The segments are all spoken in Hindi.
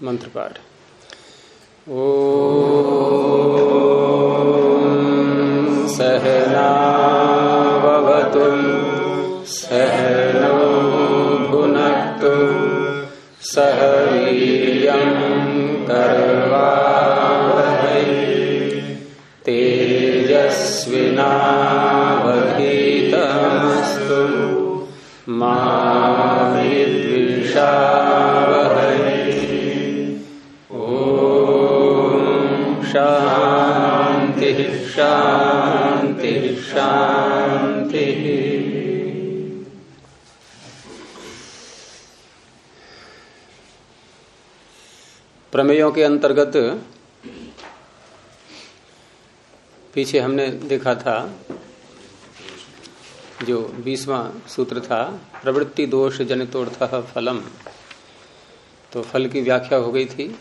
मंत्र पाठ। ओम सहना भवतु सहनौ भुनक्तु सह वीर्यं करवावहै तेजस्विनावधीतमस्तु मा विद्विषावहै। शांति शांति शांति। प्रमेयों के अंतर्गत पीछे हमने देखा था जो 20वां सूत्र था, प्रवृत्ति दोष जनितोर्थः फलम। तो फल की व्याख्या हो गई थी,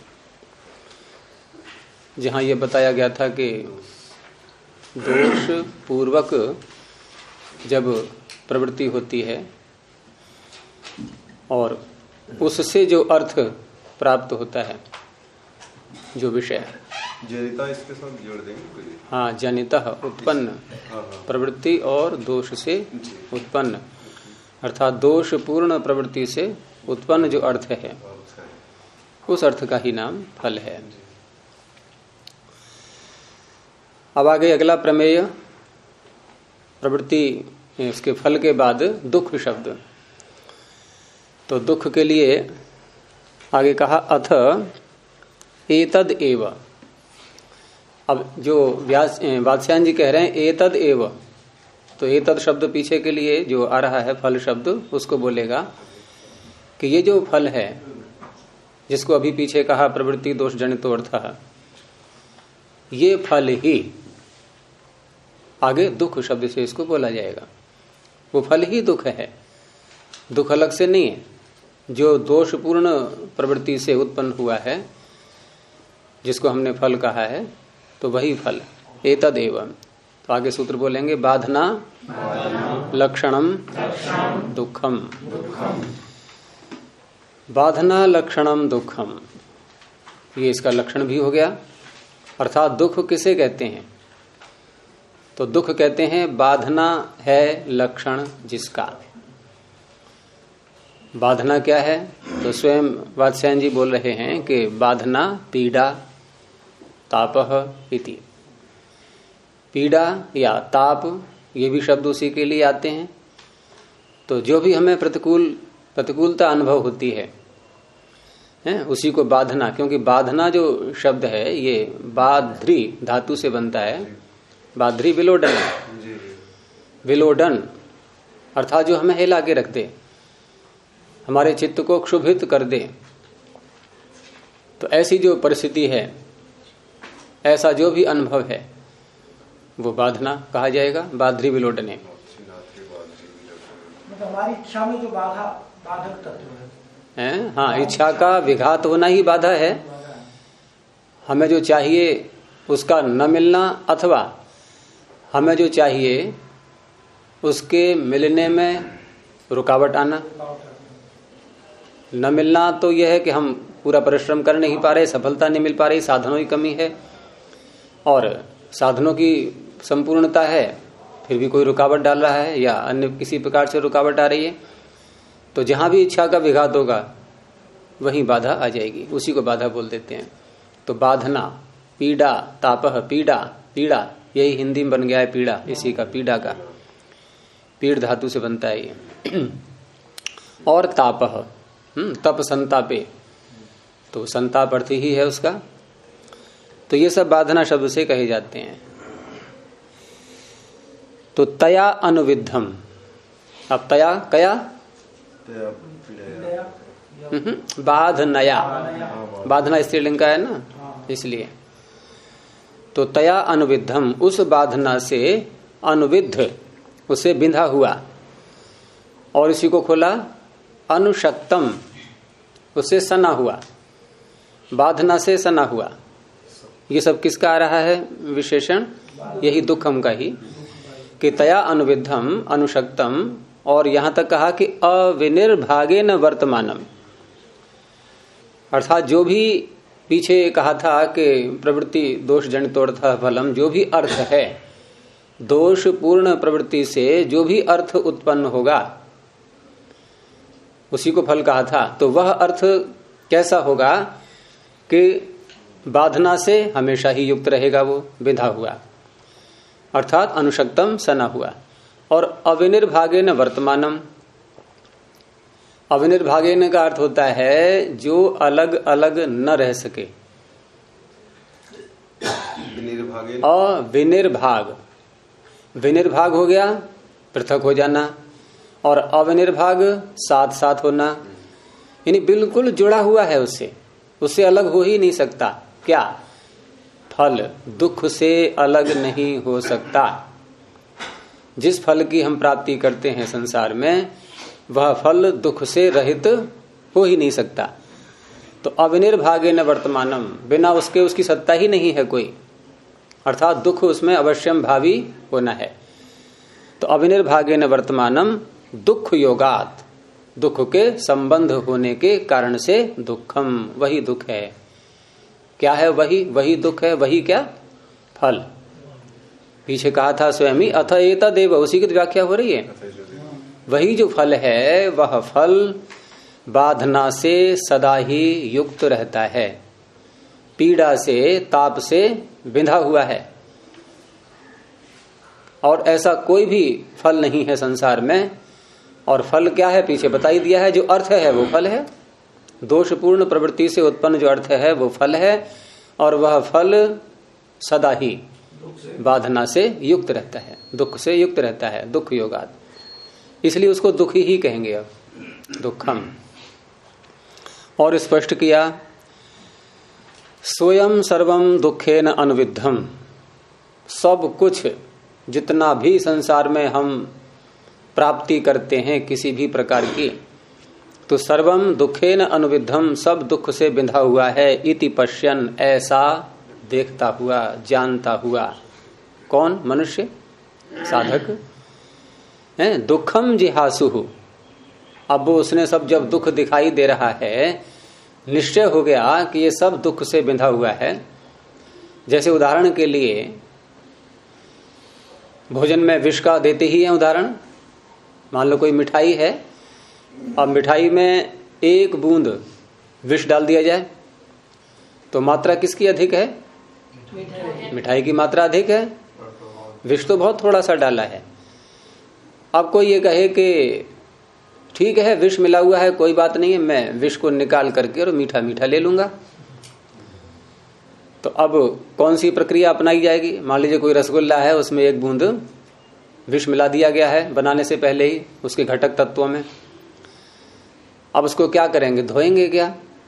जहां यह बताया गया था कि दोष पूर्वक जब प्रवृत्ति होती है और उससे जो अर्थ प्राप्त होता है, जो विषय जनिता इसके साथ जोड़ देंगे। हाँ, जनितः उत्पन्न, प्रवृत्ति और दोष से उत्पन्न, अर्थात दोष पूर्ण प्रवृत्ति से उत्पन्न जो अर्थ है, उस अर्थ का ही नाम फल है। अब आगे अगला प्रमेय, प्रवृत्ति इसके फल के बाद दुख शब्द। तो दुख के लिए आगे कहा अथ एतद एव। अब जो वात्स्यायन जी कह रहे हैं एतद एव, तो एतद शब्द पीछे के लिए जो आ रहा है फल शब्द, उसको बोलेगा कि ये जो फल है जिसको अभी पीछे कहा प्रवृत्ति दोष जनितो अर्थः, ये फल ही आगे दुख शब्द से इसको बोला जाएगा। वो फल ही दुख है, दुख अलग से नहीं है। जो दोषपूर्ण प्रवृत्ति से उत्पन्न हुआ है, जिसको हमने फल कहा है, तो वही फल एतद एवं। तो आगे सूत्र बोलेंगे बाधना लक्षणम दुखम। बाधना लक्षणम दुखम, ये इसका लक्षण भी हो गया। अर्थात दुख किसे कहते हैं? तो दुख कहते हैं बाधना है लक्षण जिसका। बाधना क्या है? तो स्वयं वात्स्यायन जी बोल रहे हैं कि बाधना पीड़ा तापह इति। पीड़ा या ताप, ये भी शब्द उसी के लिए आते हैं। तो जो भी हमें प्रतिकूलता अनुभव होती है, उसी को बाधना, क्योंकि बाधना जो शब्द है ये बाध्री धातु से बनता है। बाध्री विलोडन, विलोडन अर्थात जो हमें हिला के रख दे, हमारे चित्त को क्षुभित कर दे। तो ऐसी जो परिस्थिति है, ऐसा जो भी अनुभव है, वो बाधना कहा जाएगा, बाध्री विलोडने। हमारी इच्छा में जो बाधक तत्व है, हाँ, इच्छा का विघात होना ही बाधा है। हमें जो चाहिए उसका न मिलना, अथवा हमें जो चाहिए उसके मिलने में रुकावट आना। न मिलना तो यह है कि हम पूरा परिश्रम कर नहीं पा रहे, सफलता नहीं मिल पा रही, साधनों की कमी है। और साधनों की संपूर्णता है, फिर भी कोई रुकावट डाल रहा है या अन्य किसी प्रकार से रुकावट आ रही है। तो जहां भी इच्छा का विघात होगा वहीं बाधा आ जाएगी, उसी को बाधा बोल देते हैं। तो बाधना, पीड़ा, तापह, पीड़ा, पीड़ा यही हिंदी में बन गया है पीड़ा, इसी का पीड़ा का, पीड़ धातु से बनता है ये। और तापह, तप संतापे, तो संताप अर्थ ही है उसका। तो ये सब बाधना शब्द से कहे जाते हैं। तो तया अनुविद्धम, अब तया कया बाधनया, बाधना स्त्रीलिंग का है ना, इसलिए। तो तया अनुविद्धम, उस बाधना से अनुविद्ध, उसे बिंधा हुआ। और इसी को खोला अनुशक्तम, उससे सना हुआ, बाधना से सना हुआ। ये सब किसका आ रहा है विशेषण? यही दुखम का ही, कि तया अनुविद्धम अनुशक्तम। और यहां तक कहा कि अविनिर्भागे न वर्तमानम, अर्थात जो भी पीछे कहा था कि प्रवृत्ति दोष जनितोऽर्थ फलम, जो भी अर्थ है दोष पूर्ण प्रवृत्ति से जो भी अर्थ उत्पन्न होगा उसी को फल कहा था। तो वह अर्थ कैसा होगा कि बाधना से हमेशा ही युक्त रहेगा, वो विधा हुआ, अर्थात अनुशक्तम सना हुआ। और अविनिर्भागेन वर्तमानम, अविनिर्भागेन का अर्थ होता है जो अलग अलग न रह सके। अविनिर्भाग, विनिर्भाग हो गया पृथक हो जाना, और अविनिर्भाग साथ साथ होना, यानी बिल्कुल जुड़ा हुआ है उससे, उससे अलग हो ही नहीं सकता। क्या? फल दुख से अलग नहीं हो सकता। जिस फल की हम प्राप्ति करते हैं संसार में, वह फल दुख से रहित हो ही नहीं सकता। तो अविनिर्भागेन वर्तमानम, बिना उसके उसकी सत्ता ही नहीं है कोई, अर्थात दुख उसमें अवश्यम भावी होना है। तो अविनिर्भागेन वर्तमानम दुख योगात, दुख के संबंध होने के कारण से दुखम, वही दुख है। क्या है? वही दुख है। वही क्या? फल। पीछे कहा था स्वयं ही अथ एतदेव, उसी की व्याख्या हो रही है। वही जो फल है वह फल बाधना से सदा ही युक्त रहता है, पीड़ा से ताप से बिंधा हुआ है। और ऐसा कोई भी फल नहीं है संसार में। और फल क्या है? पीछे बता ही दिया है। जो अर्थ है वो फल है, दोषपूर्ण प्रवृत्ति से उत्पन्न जो अर्थ है वो फल है, और वह फल सदा ही बाधना से युक्त रहता है, दुख से युक्त रहता है, दुख योगात, इसलिए उसको दुखी ही कहेंगे अब, दुखम। और स्पष्ट किया स्वयं सर्वम दुखेन अनुविद्धम, सब कुछ जितना भी संसार में हम प्राप्ति करते हैं किसी भी प्रकार की, तो सर्वम दुखेन अनुविद्धम, सब दुख से बिंधा हुआ है। इति पश्यन, ऐसा देखता हुआ, जानता हुआ। कौन? मनुष्य, साधक है। दुखम जिहासुहु, अब उसने सब जब दुख दिखाई दे रहा है, निश्चय हो गया कि ये सब दुख से बिंधा हुआ है। जैसे उदाहरण के लिए भोजन में विष का देते ही है उदाहरण। मान लो कोई मिठाई है, अब मिठाई में एक बूंद विष डाल दिया जाए तो मात्रा किसकी अधिक है? मिठाई की मात्रा अधिक है, विष तो बहुत थोड़ा सा डाला है। अब कोई ये कहे कि ठीक है विष मिला हुआ है, कोई बात नहीं है, मैं विष को निकाल करके और मीठा मीठा ले लूंगा, तो अब कौन सी प्रक्रिया अपनाई जाएगी? मान लीजिए कोई रसगुल्ला है, उसमें एक बूंद विष मिला दिया गया है बनाने से पहले ही उसके घटक तत्वों में। अब उसको क्या करेंगे? धोएंगे क्या?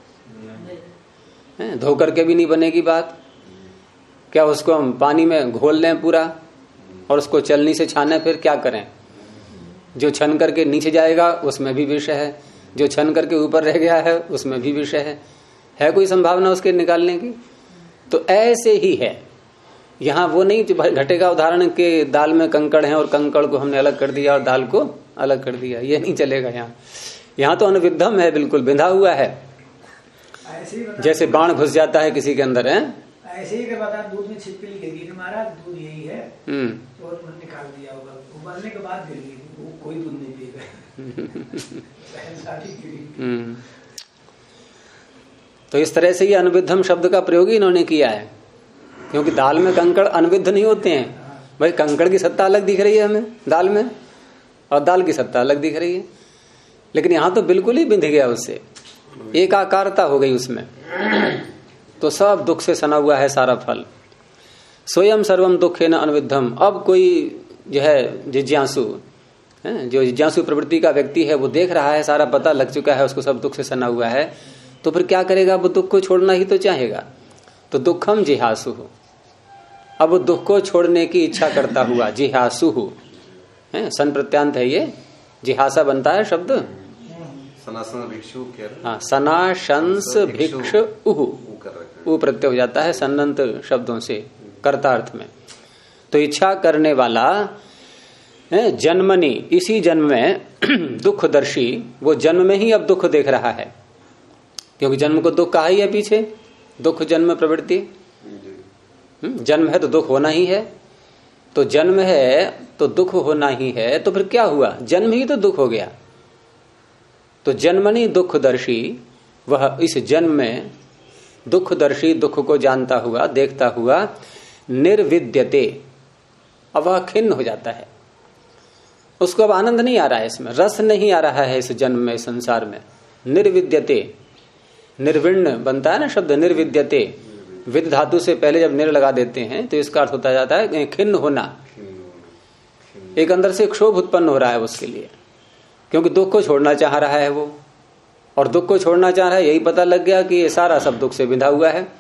धो करके भी नहीं बनेगी बात। क्या उसको हम पानी में घोल लें पूरा और उसको चलनी से छाने? फिर क्या करें? जो छन करके नीचे जाएगा उसमें भी विष है, जो छन करके ऊपर रह गया है उसमें भी विष है कोई संभावना उसके निकालने की? तो ऐसे ही है यहाँ। वो नहीं घटेगा उदाहरण के दाल में कंकड़ है और कंकड़ को हमने अलग कर दिया और दाल को अलग कर दिया, ये नहीं चलेगा यहाँ। यहाँ तो अनुविद्धम है, बिल्कुल बिंधा हुआ है। जैसे बाण घुस जाता है किसी के अंदर है, ऐसे ही बता दूध में छिपकली गिर गई, महाराज दूध यही है, तो निकाल दिया होगा, उबालने के बाद गिर गई, वो कोई दूध नहीं पिएगा। तो इस तरह से ये अनुविद्धम शब्द का प्रयोग ही इन्होंने किया है, क्योंकि दाल में कंकड़ अनुविद्ध नहीं होते हैं। भाई कंकड़ की सत्ता अलग दिख रही है हमें दाल में, और दाल की सत्ता अलग दिख रही है, लेकिन यहां तो बिल्कुल ही बिंध गया उससे, एक आकारता हो गई उसमें। तो सब दुख से सना हुआ है सारा फल। स्वयं सर्वम दुखेन अनुविद्धम। अब कोई जो है जिज्ञासु, जो जिज्ञासु प्रवृत्ति का व्यक्ति है, वो देख रहा है, सारा पता लग चुका है उसको, सब दुख से सना हुआ है, तो फिर क्या करेगा? वो दुख को छोड़ना ही तो चाहेगा। तो दुखम जिहासु, अब वो दुख को छोड़ने की इच्छा करता हुआ, जिहासु है, सन प्रत्यांत है ये, जिहासा बनता है शब्द। हाँ, सनाशंस भिक्ष उ प्रत्यय हो जाता है सन्नंत शब्दों से कर्तार्थ में। तो इच्छा करने वाला जन्मनी, इसी जन्म में दुखदर्शी, वो जन्म में ही अब दुख देख रहा है। क्योंकि जन्म को दुख कहा ही है पीछे, दुख जन्म प्रवृत्ति। जन्म है तो दुख होना ही है, तो जन्म है तो दुख होना ही है, तो फिर क्या हुआ? जन्म ही तो दुख हो गया। तो जन्मनि दुखदर्शी, वह इस जन्म में दुखदर्शी, दुख को जानता हुआ, देखता हुआ, निर्विद्यते, अब वह खिन्न हो जाता है। उसको अब आनंद नहीं आ रहा है, इसमें रस नहीं आ रहा है इस जन्म में, संसार में। निर्विद्यते, निर्विण्ण बनता है ना शब्द, निर्विद्यते। विद धातु से पहले जब निर लगा देते हैं तो इसका अर्थ होता जाता है खिन्न होना। एक अंदर से क्षोभ उत्पन्न हो रहा है उसके लिए, क्योंकि दुख को छोड़ना चाह रहा है वो, और दुख को छोड़ना चाह रहा है, यही पता लग गया कि ये सारा सब दुख से बिंधा हुआ है,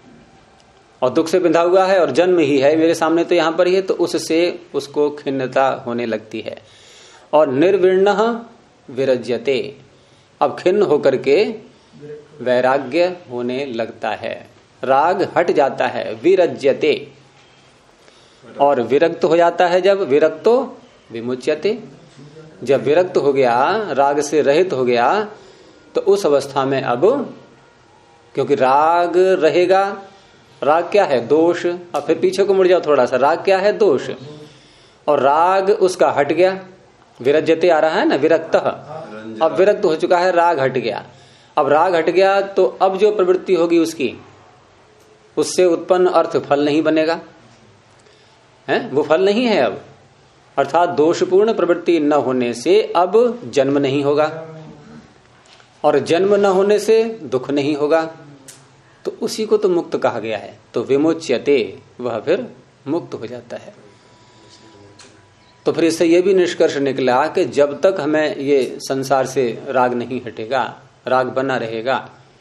और दुख से बिंधा हुआ है और जन्म ही है मेरे सामने तो यहां पर ही है, तो उससे उसको खिन्नता होने लगती है। और निर्विण्ण विरज्यते, अब खिन्न होकर के वैराग्य होने लगता है, राग हट जाता है, विरज्यते। और विरक्त हो जाता है जब, विरक्तो विमुच्यते, जब विरक्त हो गया, राग से रहित हो गया, तो उस अवस्था में अब, क्योंकि राग रहेगा, राग क्या है? दोष। अब फिर पीछे को मुड़ जाओ थोड़ा सा, राग क्या है? दोष। और राग उसका हट गया, विरज्यते आ रहा है ना, विरक्त। अब विरक्त हो चुका है, राग हट गया। अब राग हट गया तो अब जो प्रवृत्ति होगी उसकी, उससे उत्पन्न अर्थ फल नहीं बनेगा, है वो फल नहीं है अब। अर्थात दोषपूर्ण प्रवृत्ति न होने से अब जन्म नहीं होगा, और जन्म न होने से दुख नहीं होगा, तो उसी को तो मुक्त कहा गया है। तो विमुच्यते, वह फिर मुक्त हो जाता है। तो फिर इससे यह भी निष्कर्ष निकला कि जब तक हमें ये संसार से राग नहीं हटेगा, राग बना रहेगा,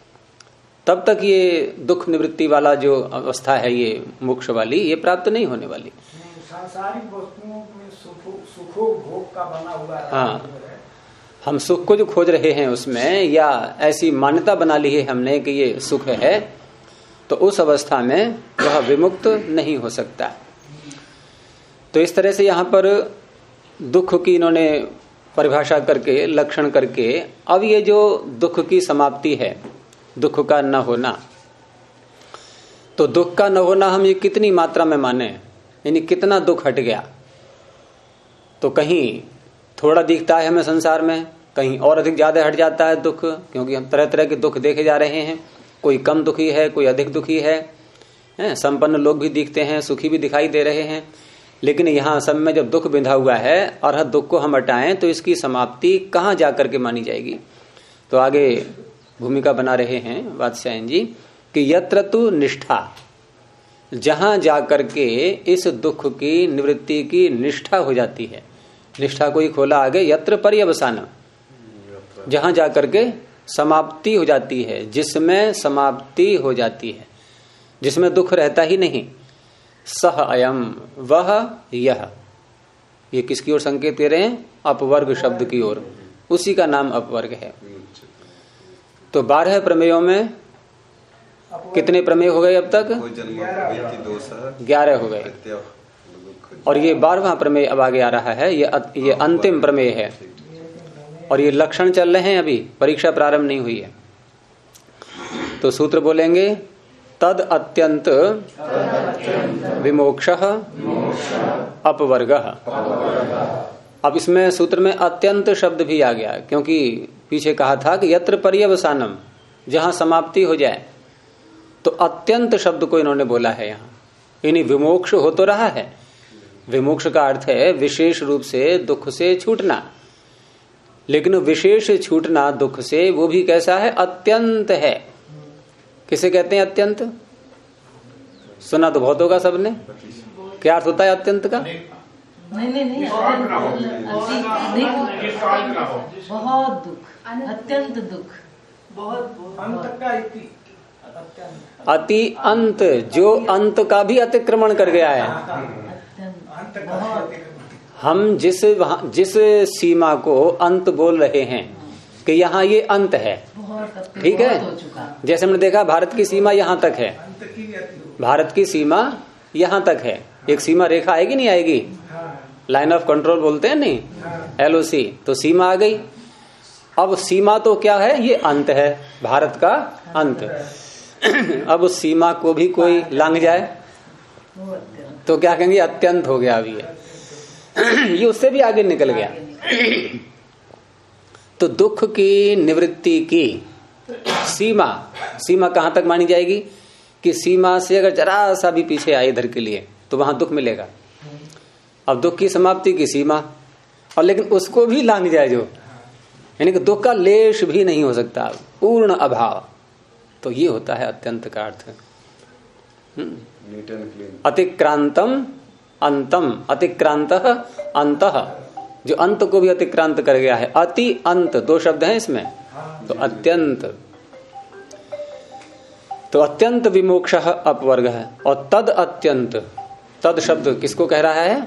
तब तक ये दुख निवृत्ति वाला जो अवस्था है, ये मोक्ष वाली, ये प्राप्त नहीं होने वाली। सांसारिक वस्तुओं में सुखो भोग का बना हुआ है। हाँ, हम सुख को जो खोज रहे हैं उसमें, या ऐसी मान्यता बना ली है हमने कि ये सुख है, तो उस अवस्था में वह विमुक्त नहीं हो सकता। तो इस तरह से यहाँ पर दुख की इन्होंने परिभाषा करके, लक्षण करके, अब ये जो दुख की समाप्ति है, दुख का न होना, तो दुख का न होना हम ये कितनी मात्रा में माने, यानी कितना दुख हट गया। तो कहीं थोड़ा दिखता है हमें संसार में, कहीं और अधिक ज्यादा हट जाता है दुख, क्योंकि हम तरह तरह के दुख देखे जा रहे हैं। कोई कम दुखी है, कोई अधिक दुखी है, संपन्न लोग भी दिखते हैं, सुखी भी दिखाई दे रहे हैं। लेकिन यहाँ सब में जब दुख बिंधा हुआ है और हर दुख को हम हटाएं तो इसकी समाप्ति कहाँ जाकर के मानी जाएगी? तो आगे भूमिका बना रहे हैं वात्स्यायन जी कि यत्र तु निष्ठा, जहां जाकर के इस दुख की निवृत्ति की निष्ठा हो जाती है। निष्ठा को ही खोला आगे, यत्र पर्यवसानम, जहां जाकर के समाप्ति हो जाती है, जिसमें समाप्ति हो जाती है, जिसमें दुख रहता ही नहीं। सह अयम, वह यह, ये किसकी ओर संकेत दे रहे हैं? अपवर्ग शब्द की ओर, उसी का नाम अपवर्ग है। तो 12 प्रमेयों में कितने प्रमेय हो गए अब तक? 11 हो गए, और ये 12वां प्रमेय अब आगे आ रहा है। ये अंतिम प्रमेय है, और ये लक्षण चल रहे हैं, अभी परीक्षा प्रारंभ नहीं हुई है। तो सूत्र बोलेंगे, तद अत्यंत विमोक्षः अपवर्गः। अब इसमें सूत्र में अत्यंत शब्द भी आ गया, क्योंकि पीछे कहा था कि यत्र पर्यवसानम, जहां समाप्ति हो जाए, तो अत्यंत शब्द को इन्होंने बोला है यहाँ। यानी विमोक्ष हो तो रहा है, विमोक्ष का अर्थ है विशेष रूप से दुख से छूटना, लेकिन विशेष छूटना दुख से वो भी कैसा है? अत्यंत है। किसे कहते हैं अत्यंत? सुना तो बहुत होगा सबने। क्या अर्थ होता है अत्यंत का? नहीं, बहुत दुख, अत्यंत दुख, बहुत अंत का अति अंत, जो अंत का भी अतिक्रमण कर गया है। हम जिस सीमा को अंत बोल रहे हैं कि यहाँ ये अंत है, ठीक है। जैसे हमने देखा भारत की सीमा यहाँ तक है, भारत की सीमा यहाँ तक है। एक सीमा रेखा आएगी नहीं आएगी, लाइन ऑफ कंट्रोल बोलते हैं नहीं, LOC, तो सीमा आ गई। अब सीमा तो क्या है, ये अंत है, भारत का अंत। अब उस सीमा को भी कोई लांघ जाए तो क्या कहेंगे, अत्यंत हो गया अभी ये उससे भी आगे निकल गया। तो दुख की निवृत्ति की सीमा कहां तक मानी जाएगी कि सीमा से अगर जरा सा भी पीछे आए इधर के लिए तो वहां दुख मिलेगा। अब दुख की समाप्ति की सीमा, और लेकिन उसको भी लांघ जाए जो, यानी कि दुख का लेश भी नहीं हो सकता, पूर्ण अभाव, तो ये होता है अत्यंत का अर्थ। अतिक्रांतम अंतम, अतिक्रांत अंतः, जो अंत को भी अतिक्रांत कर गया है। अति अंत दो शब्द हैं इसमें, तो अत्यंत, तो अत्यंत विमोक्ष अपवर्ग है। और तद अत्यंत, तद शब्द किसको कह रहा है,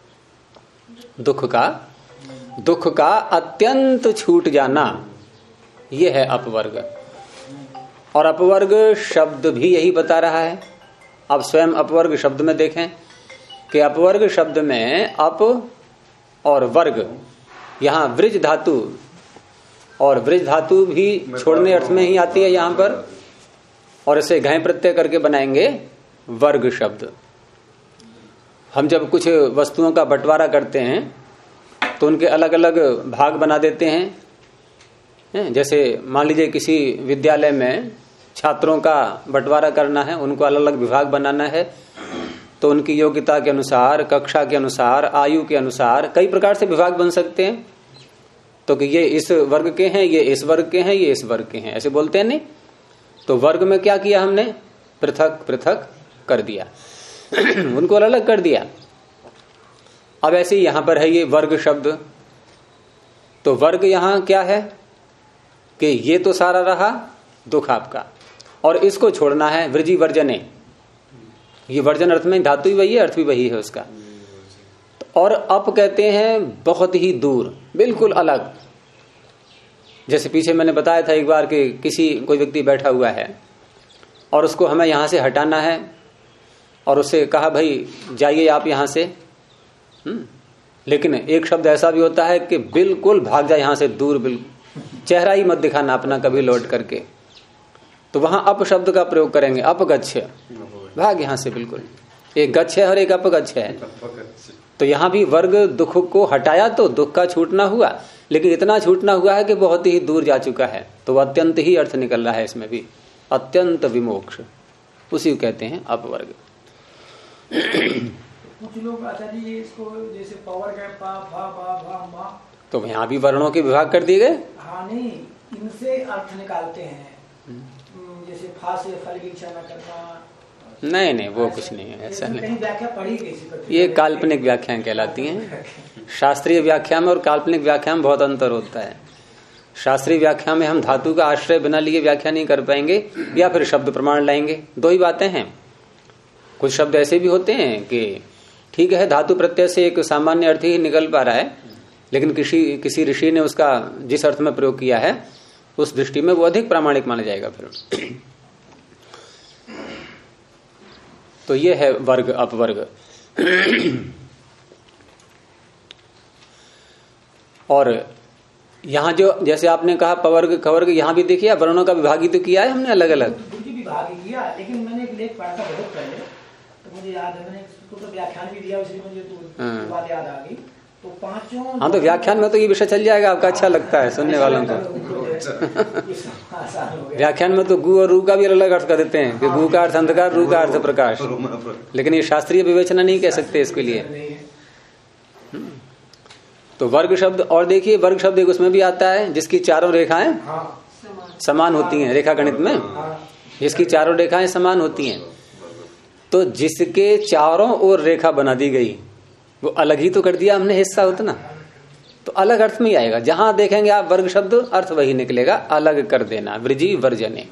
दुख का अत्यंत छूट जाना, यह है अपवर्ग। और अपवर्ग शब्द भी यही बता रहा है। अब स्वयं अपवर्ग शब्द में देखें कि अपवर्ग शब्द में अप और वर्ग, यहां वृज धातु, और वृज धातु भी छोड़ने अर्थ में ही आती है यहां पर, और इसे घय प्रत्यय करके बनाएंगे वर्ग शब्द। हम जब कुछ वस्तुओं का बंटवारा करते हैं तो उनके अलग अलग भाग बना देते हैं। जैसे मान लीजिए किसी विद्यालय में छात्रों का बंटवारा करना है, उनको अलग अलग विभाग बनाना है, तो उनकी योग्यता के अनुसार, कक्षा के अनुसार, आयु के अनुसार कई प्रकार से विभाग बन सकते हैं। तो कि ये इस वर्ग के हैं, ये इस वर्ग के हैं, ये इस वर्ग के हैं, ऐसे बोलते हैं नहीं। तो वर्ग में क्या किया हमने, पृथक पृथक कर दिया उनको अलग अलग कर दिया। अब ऐसे ही यहां पर है ये वर्ग शब्द, तो वर्ग यहां क्या है कि ये तो सारा रहा दुख आपका, और इसको छोड़ना है वृजी वर्जने। ये वर्जन अर्थ में धातु ही वही है, अर्थ भी वही है उसका। और अप कहते हैं बहुत ही दूर, बिल्कुल अलग। जैसे पीछे मैंने बताया था एक बार कि कोई व्यक्ति बैठा हुआ है और उसको हमें यहां से हटाना है, और उससे कहा भाई जाइए आप यहां से। लेकिन एक शब्द ऐसा भी होता है कि बिल्कुल भाग जाए यहां से दूर, बिल्कुल चेहरा ही मत दिखाना अपना कभी लौट करके, तो वहां अप शब्द का प्रयोग करेंगे, अपगच्छ, भाग यहां से बिल्कुल। एक गच्छ है और एक अपगच्छ है। तो यहां भी वर्ग दुख को हटाया तो दुख का छूटना हुआ, लेकिन इतना छूटना हुआ है कि बहुत ही दूर जा चुका है, तो अत्यंत ही अर्थ निकल रहा है इसमें भी, अत्यंत विमोक्ष, उसी को कहते हैं अपवर्ग। कुछ लोग आचार्य इसको जैसे पावर का पा भा भा भा मा, तो यहाँ भी वर्णों के विभाग कर दिए गए। हाँ नहीं, इनसे अर्थ निकालते हैं, जैसे फा से फल की इच्छा न करना। नहीं वो कुछ नहीं है, ऐसा नहीं। व्याख्या पढ़ी गई, ये काल्पनिक व्याख्याएं कहलाती हैं। शास्त्रीय व्याख्या में और काल्पनिक व्याख्या में बहुत अंतर होता है। शास्त्रीय व्याख्या में हम धातु का आश्रय बिना लिए व्याख्या नहीं कर पाएंगे, या फिर शब्द प्रमाण लाएंगे, दो ही बातें हैं। कुछ शब्द ऐसे भी होते हैं कि ठीक है धातु प्रत्यय से एक सामान्य अर्थ ही निकल पा रहा है, लेकिन किसी ऋषि ने उसका जिस अर्थ में प्रयोग किया है उस दृष्टि में वो अधिक प्रामाणिक माना जाएगा फिर। तो ये है वर्ग अपवर्ग। और यहां जो जैसे आपने कहा पवर्ग कवर्ग, यहां भी देखिए वर्णों का विभाग ही तो किया है हमने अलग अलग विभाग किया। लेकिन मैंने एक लेख पढ़ा था बहुत पहले, तो मुझे याद है, मैंने उसको तो व्याख्यान भी दिया, इसलिए मुझे तो बात याद आ गई। तो पांचों, हाँ तो व्याख्यान में तो ये विषय चल जाएगा आपका, अच्छा लगता है सुनने वालों को। व्याख्यान में तो गु और रू का भी अलग अर्थ कर देते हैं कि गु का अर्थ अंधकार, रू का अर्थ प्रकाश, लेकिन ये शास्त्रीय विवेचना नहीं कह सकते इसके लिए। तो वर्ग शब्द, और देखिए वर्ग शब्द एक उसमें भी आता है जिसकी चारों रेखाएं समान होती हैं, रेखा गणित में जिसकी चारों रेखाएं समान होती हैं, तो जिसके चारों ओर रेखा बना दी गई वो अलग ही तो कर दिया हमने हिस्सा उतना, तो अलग अर्थ में ही आएगा। जहां देखेंगे आप वर्ग शब्द अर्थ वही निकलेगा, अलग कर देना, वृजी वर्जने।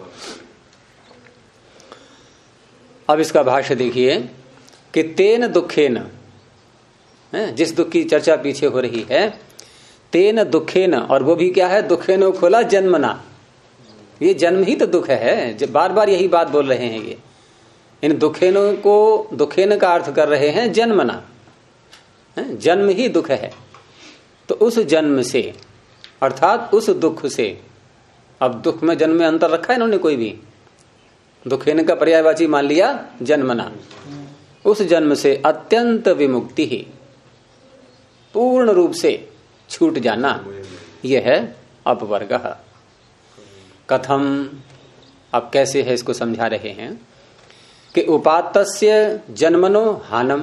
अब इसका भाष्य देखिए कि तेन दुखेन, जिस दुख की चर्चा पीछे हो रही है, तेन दुखेन, और वो भी क्या है, दुखेनो खोला जन्मना, ये जन्म ही तो दुख है, बार बार यही बात बोल रहे हैं ये। इन दुखेनों को, दुखेन का अर्थ कर रहे हैं जन्मना, जन्म ही दुख है। तो उस जन्म से अर्थात उस दुख से। अब दुख में जन्म में अंतर रखा है इन्होंने कोई भी? दुखेन का पर्यायवाची मान लिया जन्मना। उस जन्म से अत्यंत विमुक्ति ही, पूर्ण रूप से छूट जाना, यह है अपवर्ग। कथम, अब कैसे है इसको समझा रहे हैं कि उपात्तस्य जन्मनो हानम,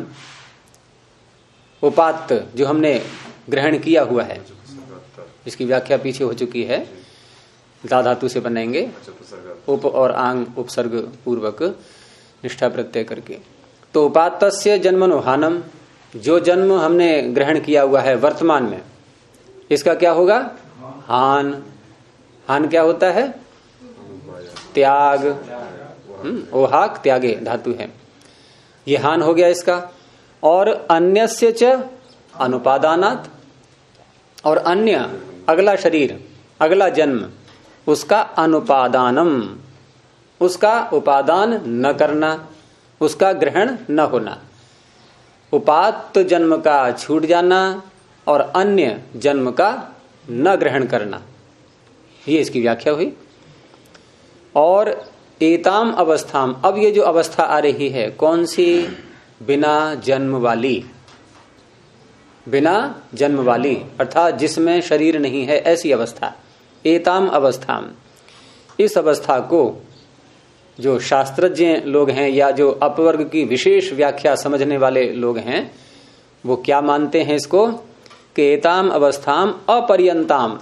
उपात्त जो हमने ग्रहण किया हुआ है, इसकी व्याख्या पीछे हो चुकी है, धा धातु से बनाएंगे, उप और आंग उपसर्ग पूर्वक निष्ठा प्रत्यय करके। तो उपात्तस्य जन्मनो हानम, जो जन्म हमने ग्रहण किया हुआ है वर्तमान में, इसका क्या होगा? हान। हान क्या होता है? त्याग। ओहाक त्यागे धातु है, ये हान हो गया इसका। और अन्यस्य च अनुपादानात्, और अन्य अगला शरीर, अगला जन्म, उसका अनुपादानम, उसका उपादान न करना, उसका ग्रहण न होना। उपात्त जन्म का छूट जाना और अन्य जन्म का न ग्रहण करना, ये इसकी व्याख्या हुई। और एताम अवस्थाम, अब ये जो अवस्था आ रही है कौन सी? बिना जन्म वाली, बिना जन्म वाली अर्थात जिसमें शरीर नहीं है, ऐसी अवस्था। एताम अवस्थाम, इस अवस्था को जो शास्त्रज्ञ लोग हैं या जो अपवर्ग की विशेष व्याख्या समझने वाले लोग हैं, वो क्या मानते हैं इसको? कि एताम अवस्थाम अपर्यंताम।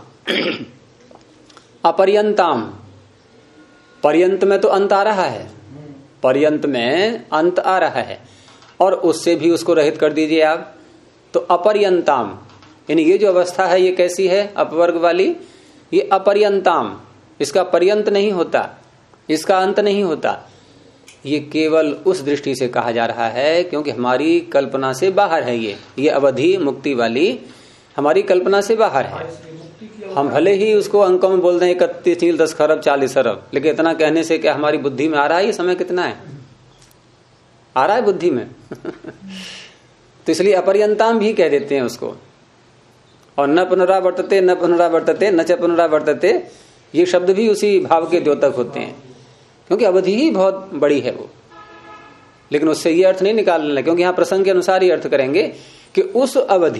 अपर्यंताम, पर्यंत में तो अंत आ रहा है, पर्यंत में अंत आ रहा है, और उससे भी उसको रहित कर दीजिए आप। तो अपर्यंताम, यानी ये जो अवस्था है ये कैसी है? अपवर्ग वाली। ये अपर्यंताम, इसका पर्यंत नहीं होता, इसका अंत नहीं होता। ये केवल उस दृष्टि से कहा जा रहा है क्योंकि हमारी कल्पना से बाहर है। ये अवधि मुक्ति वाली हमारी कल्पना से बाहर है। हम भले ही उसको अंकों में बोल दें 31 नील 10 खरब 40 अरब, लेकिन इतना कहने से क्या हमारी बुद्धि में आ रहा है ये समय कितना है? आ रहा है बुद्धि में? तो इसलिए अपर्यंताम भी कह देते हैं उसको। और न पुनरावर्तते न पुनरावर्तते न च पुनरावर्तते, ये शब्द भी उसी भाव के द्योतक होते हैं क्योंकि अवधि ही बहुत बड़ी है वो। लेकिन उससे ये अर्थ नहीं निकालना, क्योंकि यहां प्रसंग के अनुसार ही अर्थ करेंगे कि उस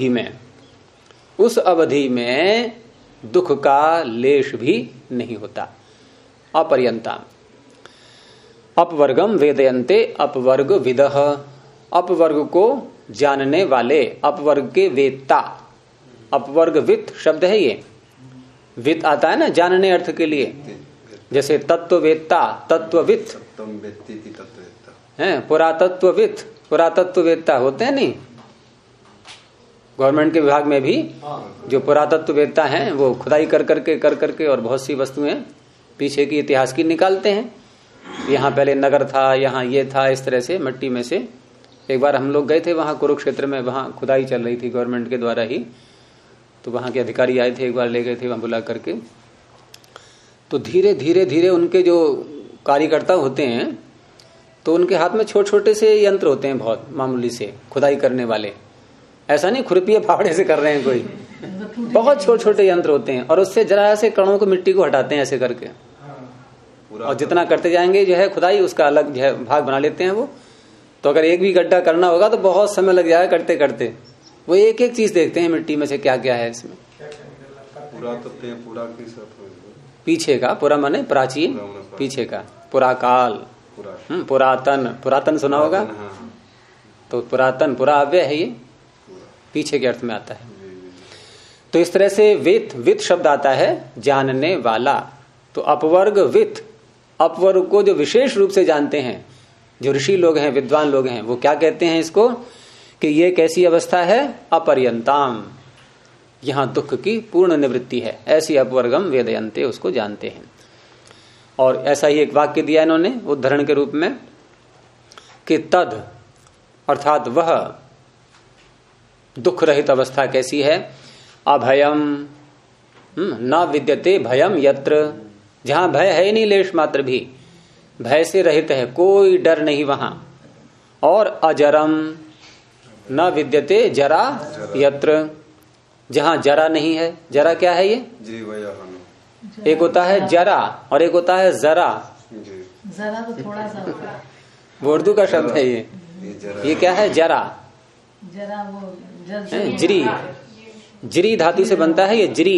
अवधि में दुख का लेश भी नहीं होता। अपर्यंता। अपवर्गम वेदयन्ते अपवर्ग विदः, अपवर्ग को जानने वाले, अपवर्ग के वेत्ता। अपवर्ग वित्त शब्द है ये, वित्त आता है ना जानने अर्थ के लिए, जैसे तत्ववेत्ता, तत्ववित्त है, पुरातत्ववित्त, पुरातत्ववेत्ता होते हैं नहीं। गवर्नमेंट के विभाग में भी जो पुरातत्ववेत्ता हैं वो खुदाई कर करके और बहुत सी वस्तुएं पीछे की इतिहास की निकालते हैं। यहाँ पहले नगर था, यहाँ ये था, इस तरह से मिट्टी में से। एक बार हम लोग गए थे वहां कुरुक्षेत्र में, वहां खुदाई चल रही थी गवर्नमेंट के द्वारा ही, तो वहां के अधिकारी आए थे, एक बार ले गए थे वहां बुला करके। तो धीरे धीरे उनके जो कार्यकर्ता होते हैं तो उनके हाथ में छोटे छोटे से यंत्र होते हैं, बहुत मामूली से खुदाई करने वाले। ऐसा नहीं खुरपी फावड़े से कर रहे हैं कोई, बहुत छोटे छोटे यंत्र होते हैं और उससे जरा से कणों को मिट्टी को हटाते हैं ऐसे करके। और जितना करते जाएंगे जो है खुदाई, उसका अलग जो है भाग बना लेते हैं वो। तो अगर एक भी गड्ढा करना होगा तो बहुत समय लग जाएगा करते करते। वो एक एक चीज देखते हैं मिट्टी में से क्या क्या है इसमें। पीछे का, पुरा माने प्राचीन, पीछे का, पुराकाल, पुरातन, पुरातन सुना होगा तो पुरातन, पुरा अव्यय है ये, पीछे के अर्थ में आता है। तो इस तरह से वित्त शब्द आता है जानने वाला। तो अपवर्ग वित्त, अपवर्ग को जो विशेष रूप से जानते हैं, जो ऋषि लोग हैं, विद्वान लोग हैं, वो क्या कहते हैं इसको कि ये कैसी अवस्था है? अपर्यंताम, यहां दुख की पूर्ण निवृत्ति है, ऐसी अपवर्गम वेदयन्ते, उसको जानते हैं। और ऐसा ही एक वाक्य दिया इन्होंने उदाहरण के रूप में कि तद अर्थात वह दुख रहित अवस्था कैसी है? अभयम न विद्यते भयम यत्र, जहां भय है नहीं लेश मात्र भी, भय से रहित है, कोई डर नहीं वहां। और अजरम न विद्यते जरा यत्र, जहां जरा नहीं है। जरा क्या है ये? एक होता है जरा और एक होता है जरा। जरा तो थोड़ा सा होता है, वो उर्दू का शब्द है ये क्या है? जरा। जरा वो जरी, जरी धातु से बनता है ये जरी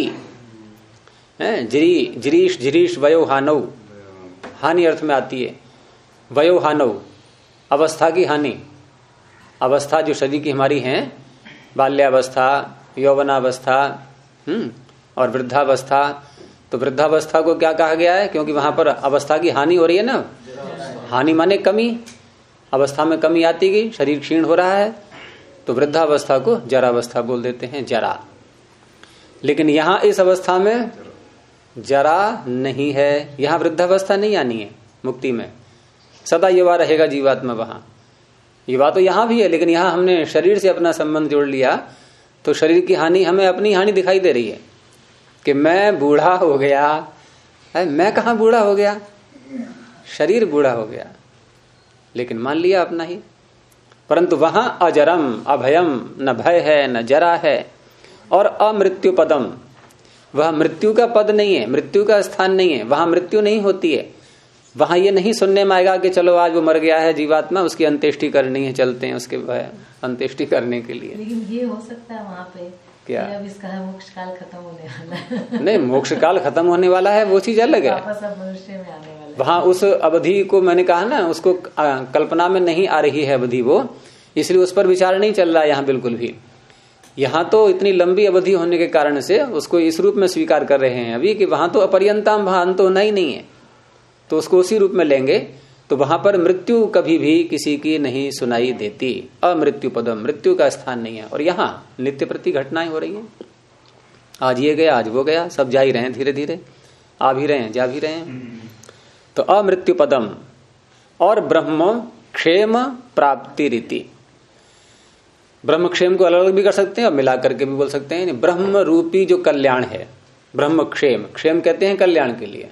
है। जरी, जरीश, जरीश, वयो हानौ, हानि अर्थ में आती है। वयो हानौ, अवस्था की हानि। अवस्था जो शरीर की हमारी है, बाल्यावस्था, यौवनावस्था और वृद्धावस्था। तो वृद्धावस्था को क्या कहा गया है? क्योंकि वहां पर अवस्था की हानि हो रही है ना। हानि माने कमी, अवस्था में कमी आती गई, शरीर क्षीण हो रहा है, तो वृद्धावस्था को जरावस्था बोल देते हैं, जरा। लेकिन यहां इस अवस्था में जरा नहीं है, यहां वृद्धावस्था नहीं आनी है। मुक्ति में सदा युवा रहेगा जीवात्मा। वहां युवा तो यहां भी है, लेकिन यहां हमने शरीर से अपना संबंध जोड़ लिया, तो शरीर की हानि हमें अपनी हानि दिखाई दे रही है कि मैं बूढ़ा हो गया है। मैं कहां बूढ़ा हो गया? शरीर बूढ़ा हो गया, लेकिन मान लिया अपना ही। परंतु वहां अजरम, अभयम, न भय है न जरा है, और अमृत्यु पदम, वह मृत्यु का पद नहीं है, मृत्यु का स्थान नहीं है। वहां मृत्यु नहीं होती है। वहां ये नहीं सुनने में आएगा कि चलो आज वो मर गया है जीवात्मा, उसकी अंत्येष्टि करनी है, चलते हैं उसके अंत्येष्टि करने के लिए। लेकिन ये हो सकता है वहाँ पे क्या? अब इसका है मोक्ष काल खत्म होने वाला है। नहीं, मोक्ष काल खत्म होने वाला है, वो चीज अलग है। वापस अब मनुष्य में आने वाला है। वहां उस अवधि को मैंने कहा ना, उसको कल्पना में नहीं आ रही है अवधि वो, इसलिए उस पर विचार नहीं चल रहा है यहाँ बिल्कुल भी। यहाँ तो इतनी लंबी अवधि होने के कारण से उसको इस रूप में स्वीकार कर रहे हैं अभी कि वहां तो अपरियंताम, वहां अंत होना ही नहीं है, तो उसको उसी रूप में लेंगे। तो वहां पर मृत्यु कभी भी किसी की नहीं सुनाई देती। अमृत्यु पदम, मृत्यु का स्थान नहीं है। और यहाँ नित्य प्रति घटनाएं हो रही हैं। आज ये गया, आज वो गया, सब जा ही रहे हैं, धीरे धीरे आ भी रहे हैं, जा भी रहे हैं। तो अमृत्यु पदम और ब्रह्म क्षेम प्राप्ति रीति। ब्रह्म क्षेम को अलग अलग भी कर सकते हैं और मिला करके भी बोल सकते हैं। ब्रह्म रूपी जो कल्याण है, ब्रह्म क्षेम, क्षेम कहते हैं कल्याण के लिए,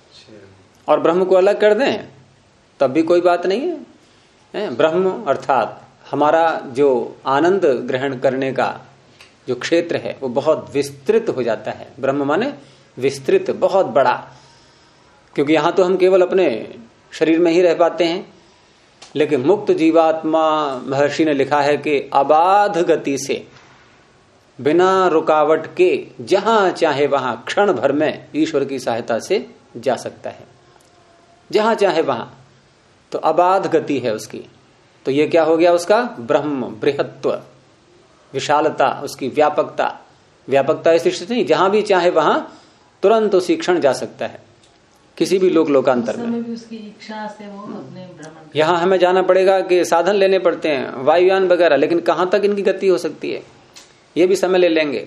और ब्रह्म को अलग कर दें तब भी कोई बात नहीं है। ब्रह्म अर्थात हमारा जो आनंद ग्रहण करने का जो क्षेत्र है वो बहुत विस्तृत हो जाता है। ब्रह्म माने विस्तृत, बहुत बड़ा, क्योंकि यहां तो हम केवल अपने शरीर में ही रह पाते हैं। लेकिन मुक्त जीवात्मा, महर्षि ने लिखा है कि अबाध गति से, बिना रुकावट के, जहां चाहे वहां क्षण भर में ईश्वर की सहायता से जा सकता है, जहां चाहे वहां। तो अबाध गति है उसकी। तो ये क्या हो गया उसका? ब्रह्म, बृहत्व, विशालता, उसकी व्यापकता। व्यापकता इस दृष्टि से नहीं, जहां भी चाहे वहां तुरंत उसी क्षण जा सकता है, किसी भी लोकांतर में। भी उसकी इच्छा से वो अपने भ्रमण। यहाँ हमें जाना पड़ेगा कि साधन लेने पड़ते हैं, वायुयान वगैरह, लेकिन कहां तक इनकी गति हो सकती है ये भी समय ले लेंगे।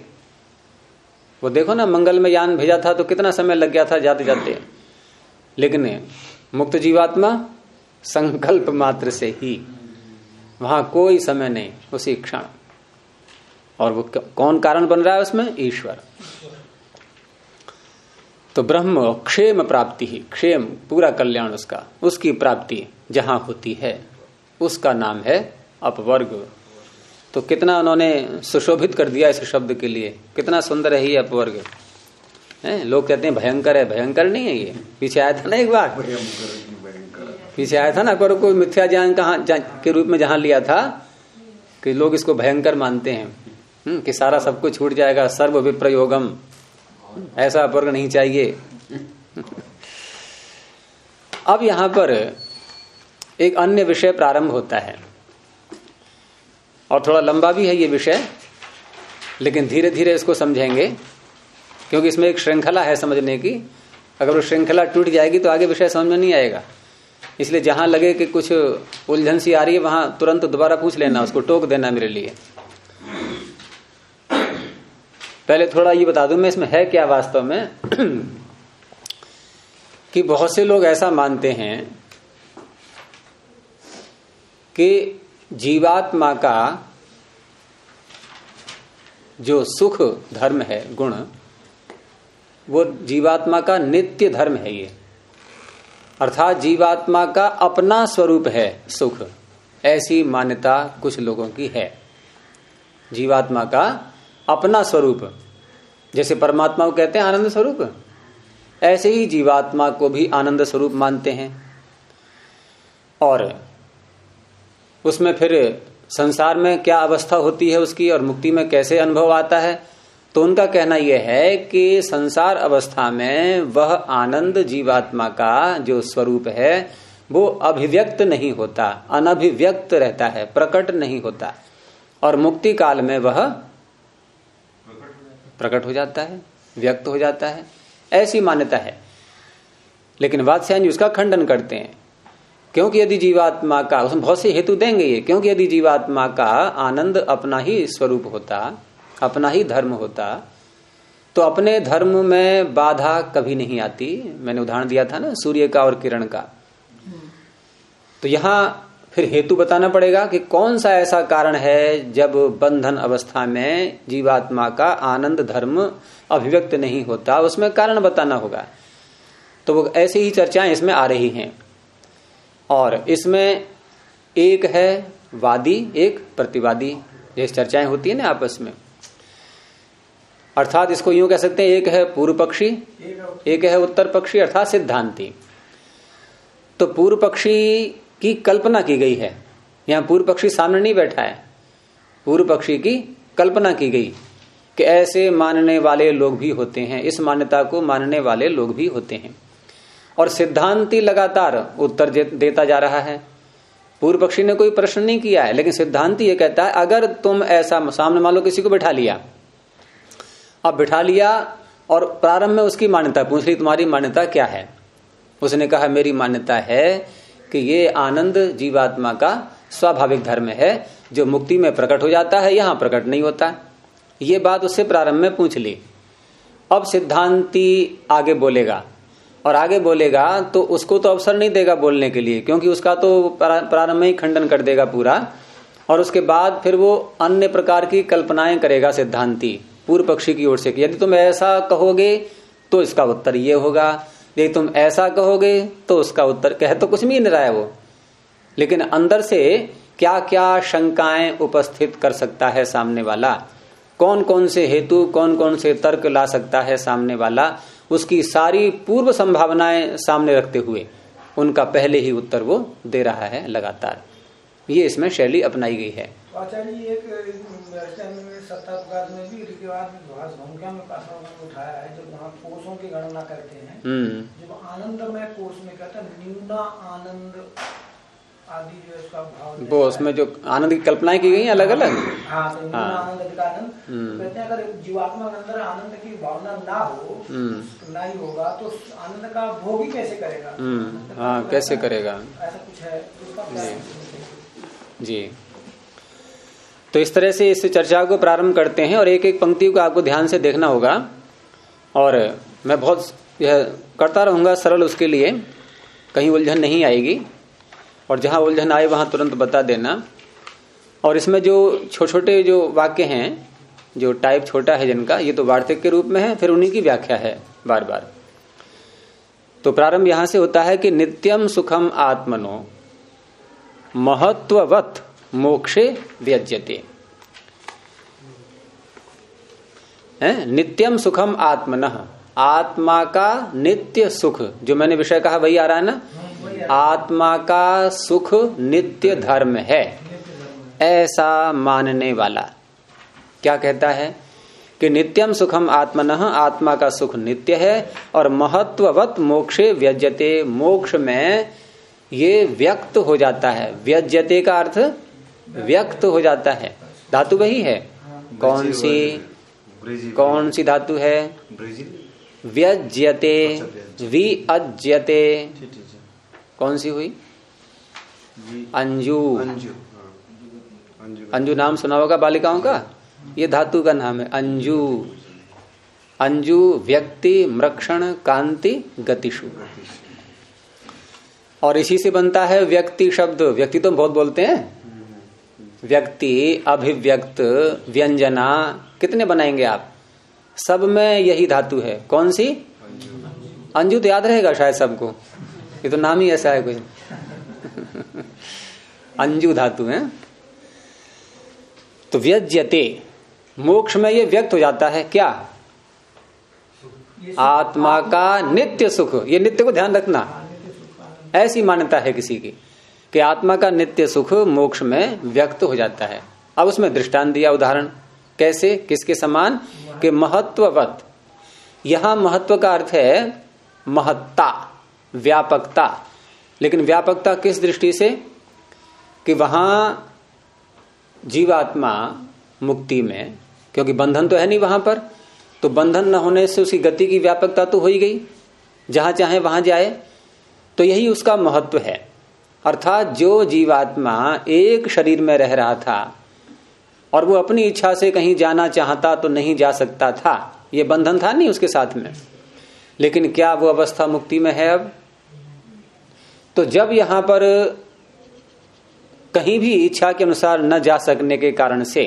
वो देखो ना, मंगल में यान भेजा था तो कितना समय लग गया था जाते जाते। लेकिन मुक्त जीवात्मा संकल्प मात्र से ही, वहां कोई समय नहीं, उसी क्षण। और वो कौन कारण बन रहा है उसमें? ईश्वर। तो ब्रह्म क्षेम प्राप्ति ही, क्षेम पूरा कल्याण उसका, उसकी प्राप्ति जहां होती है उसका नाम है अपवर्ग। तो कितना उन्होंने सुशोभित कर दिया इस शब्द के लिए, कितना सुंदर है ये अपवर्ग है। लोग कहते हैं भयंकर है, भयंकर नहीं है ये। पीछे आया था ना एक बार, पीछे आया था ना, पर कोई मिथ्या ज्ञान के रूप में जहां लिया था कि लोग इसको भयंकर मानते हैं कि सारा सब कुछ छूट जाएगा, सर्व विप्रयोगम, ऐसा अपवर्ग नहीं चाहिए। अब यहां पर एक अन्य विषय प्रारंभ होता है, और थोड़ा लंबा भी है ये विषय, लेकिन धीरे धीरे इसको समझेंगे, क्योंकि इसमें एक श्रृंखला है समझने की। अगर वो श्रृंखला टूट जाएगी तो आगे विषय समझ में नहीं आएगा। इसलिए जहां लगे कि कुछ उलझन सी आ रही है, वहां तुरंत दोबारा पूछ लेना, उसको टोक देना मेरे लिए। पहले थोड़ा ये बता दूं मैं इसमें है क्या वास्तव में कि बहुत से लोग ऐसा मानते हैं कि जीवात्मा का जो सुख धर्म है, गुण, वो जीवात्मा का नित्य धर्म है ये, अर्थात जीवात्मा का अपना स्वरूप है सुख। ऐसी मान्यता कुछ लोगों की है। जीवात्मा का अपना स्वरूप, जैसे परमात्मा को कहते हैं आनंद स्वरूप, ऐसे ही जीवात्मा को भी आनंद स्वरूप मानते हैं। और उसमें फिर संसार में क्या अवस्था होती है उसकी और मुक्ति में कैसे अनुभव आता है, तो उनका कहना यह है कि संसार अवस्था में वह आनंद जीवात्मा का जो स्वरूप है वो अभिव्यक्त नहीं होता, अनभिव्यक्त रहता है, प्रकट नहीं होता, और मुक्ति काल में वह प्रकट हो जाता है, व्यक्त हो जाता है, ऐसी मान्यता है। लेकिन वात्स्यायन जी उसका खंडन करते हैं, क्योंकि यदि जीवात्मा का, उसमें बहुत से हेतु देंगे ये, क्योंकि यदि जीवात्मा का आनंद अपना ही स्वरूप होता, अपना ही धर्म होता, तो अपने धर्म में बाधा कभी नहीं आती। मैंने उदाहरण दिया था ना सूर्य का और किरण का। तो यहां फिर हेतु बताना पड़ेगा कि कौन सा ऐसा कारण है जब बंधन अवस्था में जीवात्मा का आनंद धर्म अभिव्यक्त नहीं होता, उसमें कारण बताना होगा। तो वो ऐसी ही चर्चाएं इसमें आ रही हैं, और इसमें एक है वादी, एक प्रतिवादी, जैसी चर्चाएं होती है ना आपस में। अर्थात इसको यूं कह सकते हैं, एक है पूर्व पक्षी, एक है उत्तर पक्षी, अर्थात सिद्धांती। तो पूर्व पक्षी की कल्पना की गई है, यहां पूर्व पक्षी सामने नहीं बैठा है, पूर्व पक्षी की कल्पना की गई कि ऐसे मानने वाले लोग भी होते हैं, इस मान्यता को मानने वाले लोग भी होते हैं। और सिद्धांती लगातार उत्तर देता जा रहा है। पूर्व पक्षी ने कोई प्रश्न नहीं किया है, लेकिन सिद्धांती ये कहता है अगर तुम ऐसा, सामने मान लो किसी को बिठा लिया, अब बिठा लिया और प्रारंभ में उसकी मान्यता पूछ ली, तुम्हारी मान्यता क्या है? उसने कहा मेरी मान्यता है कि ये आनंद जीवात्मा का स्वाभाविक धर्म है जो मुक्ति में प्रकट हो जाता है, यहां प्रकट नहीं होता। ये बात उससे प्रारंभ में पूछ ली। अब सिद्धांती आगे बोलेगा, और आगे बोलेगा तो उसको तो अवसर नहीं देगा बोलने के लिए, क्योंकि उसका तो प्रारंभ में ही खंडन कर देगा पूरा, और उसके बाद फिर वो अन्य प्रकार की कल्पनाएं करेगा सिद्धांती पूर्व पक्षी की ओर से कि यदि तुम ऐसा कहोगे तो इसका उत्तर ये होगा, यदि तुम ऐसा कहोगे तो उसका उत्तर, कह तो कुछ भी नहीं रहा है वो, लेकिन अंदर से क्या क्या शंकाएं उपस्थित कर सकता है सामने वाला, कौन कौन से हेतु, कौन कौन से तर्क ला सकता है सामने वाला, उसकी सारी पूर्व संभावनाएं सामने रखते हुए उनका पहले ही उत्तर वो दे रहा है लगातार। ये इसमें शैली अपनाई गई है। आचार्य जी एक सत्ताप्रकार में भी ऋग्वेद में भूमिका में उठाया है, जब वहाँ कोषों की गणना करते हैं, जब आनंद में कोष में कहते हैं न्यूना आनंद आदि जो इसका भाव, वो उसमें जो आनंद की कल्पनाएं की गई अलग अलग, आनंद कहते हैं अगर जीवात्मा के अंदर आनंद की भावना ना हो, ना ही होगा तो आनंद का भोग ही कैसे करेगा? हाँ, कैसे करेगा, ऐसा कुछ है जी। तो इस तरह से इस चर्चा को प्रारंभ करते हैं, और एक एक पंक्ति को आपको ध्यान से देखना होगा, और मैं बहुत यह करता रहूंगा सरल, उसके लिए कहीं उलझन नहीं आएगी, और जहां उलझन आए वहां तुरंत बता देना। और इसमें जो छोटे छोटे जो वाक्य हैं, जो टाइप छोटा है जिनका, ये तो वार्तिक के रूप में है, फिर उन्हीं की व्याख्या है बार बार। तो प्रारंभ यहां से होता है कि नित्यम सुखम आत्मनो महत्ववत मोक्षे व्यज्यते। नित्यम सुखम आत्मनः, आत्मा का नित्य सुख, जो मैंने विषय कहा वही आ रहा है ना, आत्मा का सुख नित्य धर्म है, ऐसा मानने वाला क्या कहता है कि नित्यम सुखम आत्मनः, आत्मा का सुख नित्य है, और महत्ववत मोक्षे व्यज्यते, मोक्ष में ये व्यक्त हो जाता है। व्यज्यते का अर्थ व्यक्त हो जाता है, धातु वही है, कौन सी धातु है? व्यज्यते, विअज्यते, कौन सी हुई? अंजू। अंजू नाम सुना होगा बालिकाओं का, ये धातु का नाम है अंजू। अंजू व्यक्ति मृक्षण कांति गतिषु, और इसी से बनता है व्यक्ति शब्द। व्यक्ति तो बहुत बोलते हैं, व्यक्ति, अभिव्यक्त, व्यंजना, कितने बनाएंगे आप? सब में यही धातु है। कौन सी? अंजू तो याद रहेगा शायद सबको, ये तो नाम ही ऐसा है कोई अंजू धातु है। तो व्यज्यते, मोक्ष में ये व्यक्त हो जाता है क्या? आत्मा का नित्य सुख। ये नित्य को ध्यान रखना, ऐसी मान्यता है किसी की कि आत्मा का नित्य सुख मोक्ष में व्यक्त हो जाता है। अब उसमें दृष्टांत दिया, उदाहरण कैसे, किसके समान? कि महत्ववत। यहां महत्व का अर्थ है महत्ता, व्यापकता। लेकिन व्यापकता किस दृष्टि से? कि वहां जीवात्मा मुक्ति में, क्योंकि बंधन तो है नहीं वहां पर, तो बंधन न होने से उसकी गति की व्यापकता तो हो ही गई, जहां चाहे वहां जाए। तो यही उसका महत्व है। अर्थात जो जीवात्मा एक शरीर में रह रहा था और वो अपनी इच्छा से कहीं जाना चाहता तो नहीं जा सकता था, ये बंधन था नहीं उसके साथ में, लेकिन क्या वो अवस्था मुक्ति में है अब? तो जब यहां पर कहीं भी इच्छा के अनुसार न जा सकने के कारण से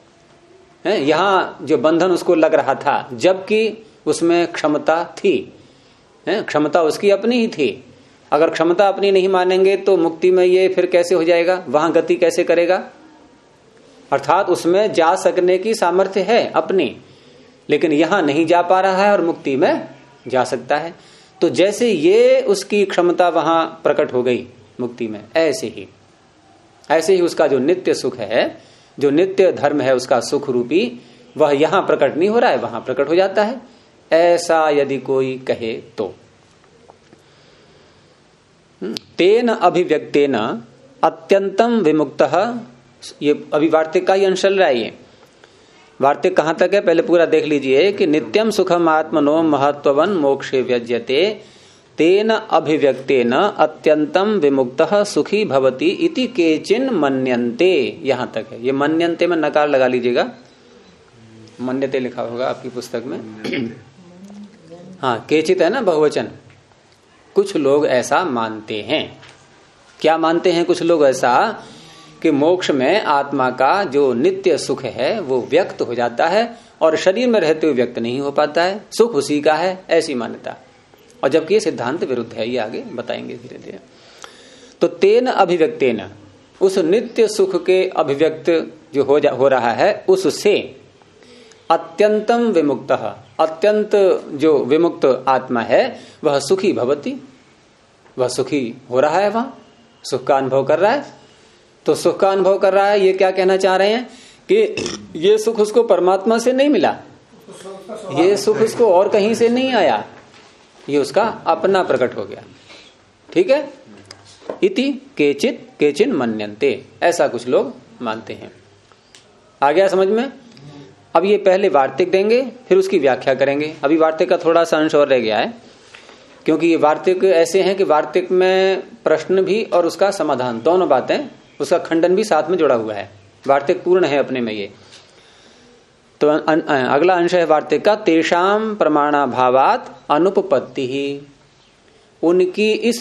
यहां जो बंधन उसको लग रहा था, जबकि उसमें क्षमता थी, क्षमता उसकी अपनी ही थी। अगर क्षमता अपनी नहीं मानेंगे तो मुक्ति में ये फिर कैसे हो जाएगा? वहां गति कैसे करेगा? अर्थात उसमें जा सकने की सामर्थ्य है अपनी, लेकिन यहां नहीं जा पा रहा है और मुक्ति में जा सकता है। तो जैसे ये उसकी क्षमता वहां प्रकट हो गई मुक्ति में, ऐसे ही उसका जो नित्य सुख है, जो नित्य धर्म है, उसका सुख रूपी, वह यहां प्रकट नहीं हो रहा है, वहां प्रकट हो जाता है। ऐसा यदि कोई कहे तो तेन अभिव्यक्तेन अत्यंतम विमुक्तः, ये अभी वार्तिक का ही अंश चल रहा है। ये वार्तिक कहां तक है पहले पूरा देख लीजिए कि नित्यम सुखम आत्मनो महत्ववन मोक्षे व्यज्यते तेन अभिव्यक्तेन अत्यंतम विमुक्तः सुखी भवति इति केचिन मन्यन्ते। यहां तक है। ये मन्यन्ते में नकार लगा लीजिएगा, मन्यते लिखा होगा आपकी पुस्तक में। हाँ, केचित है ना बहुवचन। कुछ लोग ऐसा मानते हैं। क्या मानते हैं कुछ लोग? ऐसा कि मोक्ष में आत्मा का जो नित्य सुख है वो व्यक्त हो जाता है और शरीर में रहते हुए व्यक्त नहीं हो पाता है, सुख उसी का है, ऐसी मान्यता। और जबकि ये सिद्धांत विरुद्ध है, ये आगे बताएंगे धीरे धीरे। तो तेन अभिव्यक्तेन, उस नित्य सुख के अभिव्यक्त जो हो रहा है उससे अत्यंतम विमुक्तः, अत्यंत जो विमुक्त आत्मा है वह सुखी भवति, वह सुखी हो रहा है, वहां सुख का अनुभव कर रहा है। तो सुख का अनुभव कर रहा है, ये क्या कहना चाह रहे हैं कि ये सुख उसको परमात्मा से नहीं मिला, ये सुख उसको और कहीं से नहीं आया, ये उसका अपना प्रकट हो गया। ठीक है। इति केचित केचिन मन्यन्ते, ऐसा कुछ लोग मानते हैं। आ गया समझ में? अब ये पहले वार्तिक देंगे फिर उसकी व्याख्या करेंगे। अभी वार्तिक का थोड़ा सा अंश और रह गया है, क्योंकि ये वार्तिक ऐसे हैं कि वार्तिक में प्रश्न भी और उसका समाधान दोनों बातें, उसका खंडन भी साथ में जुड़ा हुआ है। वार्तिक पूर्ण है अपने में ये। तो अगला अंश है वार्तिक का, तेषाम प्रमाणाभावात अनुपपत्ति ही। उनकी इस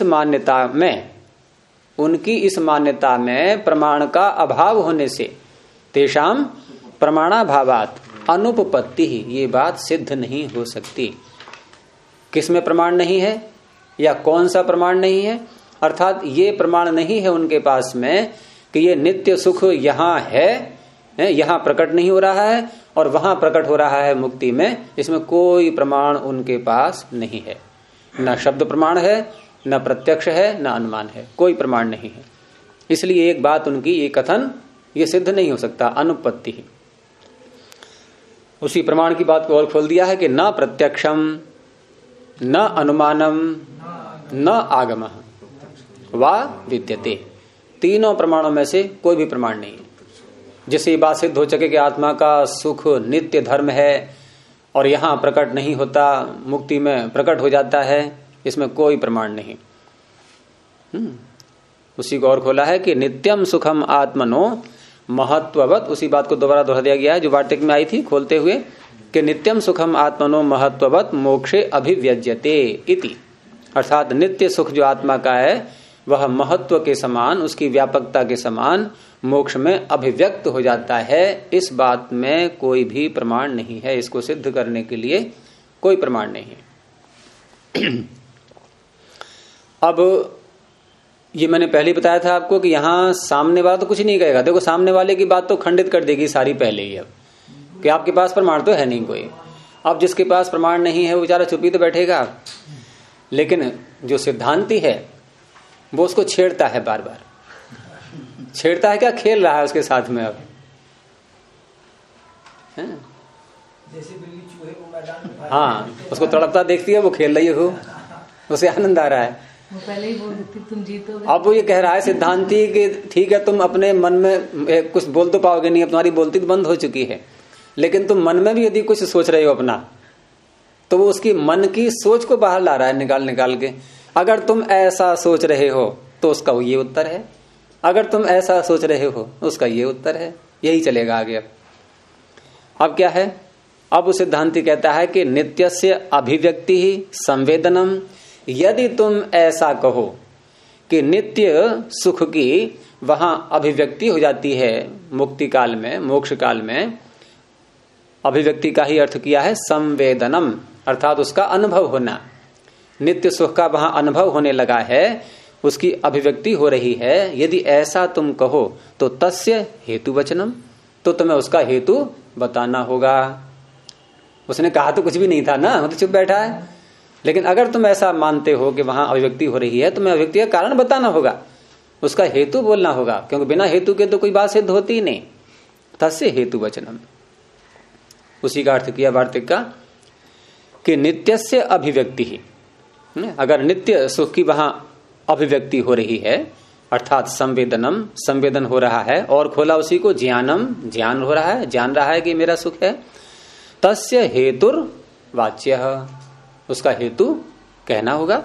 मान्यता में प्रमाण का अभाव होने से, तेषाम प्रमाणाभावात अनुपपत्ति ही, ये बात सिद्ध नहीं हो सकती। किसमें प्रमाण नहीं है या कौन सा प्रमाण नहीं है? अर्थात ये प्रमाण नहीं है उनके पास में कि ये नित्य सुख यहाँ है, यहाँ प्रकट नहीं हो रहा है और वहां प्रकट हो रहा है मुक्ति में। इसमें कोई प्रमाण उनके पास नहीं है, न शब्द प्रमाण है, न प्रत्यक्ष है, न अनुमान है, कोई प्रमाण नहीं है। इसलिए एक बात उनकी, ये कथन ये सिद्ध नहीं हो सकता, अनुपत्ति ही। उसी प्रमाण की बात को और खोल दिया है कि न प्रत्यक्षम, न अनुमानम, न आगमः वा विद्यते। तीनों प्रमाणों में से कोई भी प्रमाण नहीं है जिससे ये बात सिद्ध हो सके कि आत्मा का सुख नित्य धर्म है और यहां प्रकट नहीं होता, मुक्ति में प्रकट हो जाता है। इसमें कोई प्रमाण नहीं। उसी को और खोला है कि नित्यम सुखम आत्मनो महत्ववत, उसी बात को दोबारा दोहरा दिया गया है जो वार्तिक में आई थी खोलते हुए, कि नित्यम सुखम आत्मनो महत्ववत मोक्षे अभिव्यज्यते इति। अर्थात नित्य सुख जो आत्मा का है वह महत्व के समान, उसकी व्यापकता के समान मोक्ष में अभिव्यक्त हो जाता है। इस बात में कोई भी प्रमाण नहीं है, इसको सिद्ध करने के लिए कोई प्रमाण नहीं है। अब ये मैंने पहले बताया था आपको कि यहां सामने वाला तो कुछ नहीं कहेगा। देखो सामने वाले की बात तो खंडित कर देगी सारी पहले ही। अब कि आपके पास प्रमाण तो है नहीं कोई। अब जिसके पास प्रमाण नहीं है वो बेचारा चुपी तो बैठेगा, लेकिन जो सिद्धांती है वो उसको छेड़ता है, बार बार छेड़ता है, क्या खेल रहा है उसके साथ में। अब जैसे बिल्ली चूहे को मैदान में, हाँ, उसको तड़पता देखती है, वो खेल रही हो, उसे आनंद आ रहा है। वो पहले ही बोल देती तुम जीतोगे। अब वो ये कह रहा है सिद्धांती कि ठीक है तुम अपने मन में कुछ बोल तो पाओगे नहीं, अब तुम्हारी बोलती तो बंद हो चुकी है, लेकिन तुम मन में भी यदि कुछ सोच रहे हो अपना, तो वो उसकी मन की सोच को बाहर ला रहा है निकाल निकाल के। अगर तुम ऐसा सोच रहे हो तो उसका ये उत्तर है, अगर तुम ऐसा सोच रहे हो उसका ये उत्तर है, यही चलेगा आगे। अब क्या है, अब वो सिद्धांती कहता है कि नित्यस्य अभिव्यक्ति ही संवेदनम, यदि तुम ऐसा कहो कि नित्य सुख की वहां अभिव्यक्ति हो जाती है मुक्ति काल में, मोक्ष काल में, अभिव्यक्ति का ही अर्थ किया है संवेदनम, अर्थात उसका अनुभव होना, नित्य सुख का वहां अनुभव होने लगा है, उसकी अभिव्यक्ति हो रही है, यदि ऐसा तुम कहो तो तस्य हेतु वचनम, तो तुम्हें उसका हेतु बताना होगा। उसने कहा तो कुछ भी नहीं था ना, वो तो चुप बैठा है, लेकिन अगर तुम ऐसा मानते हो कि वहां अभिव्यक्ति हो रही है, तुम्हें अभिव्यक्ति का कारण बताना होगा, उसका हेतु बोलना होगा, क्योंकि बिना हेतु के तो कोई बात सिद्ध होती ही नहीं। तस्य हेतु वचनम, उसी का अर्थ किया वार्तिक का कि नित्यस्य अभिव्यक्ति ही, अगर नित्य सुख की वहां अभिव्यक्ति हो रही है, अर्थात संवेदनम, संवेदन हो रहा है, और खोला उसी को ज्ञानम, ज्ञान हो रहा है, जान रहा है कि मेरा सुख है, तस्य हेतुर वाच्य, उसका हेतु कहना होगा।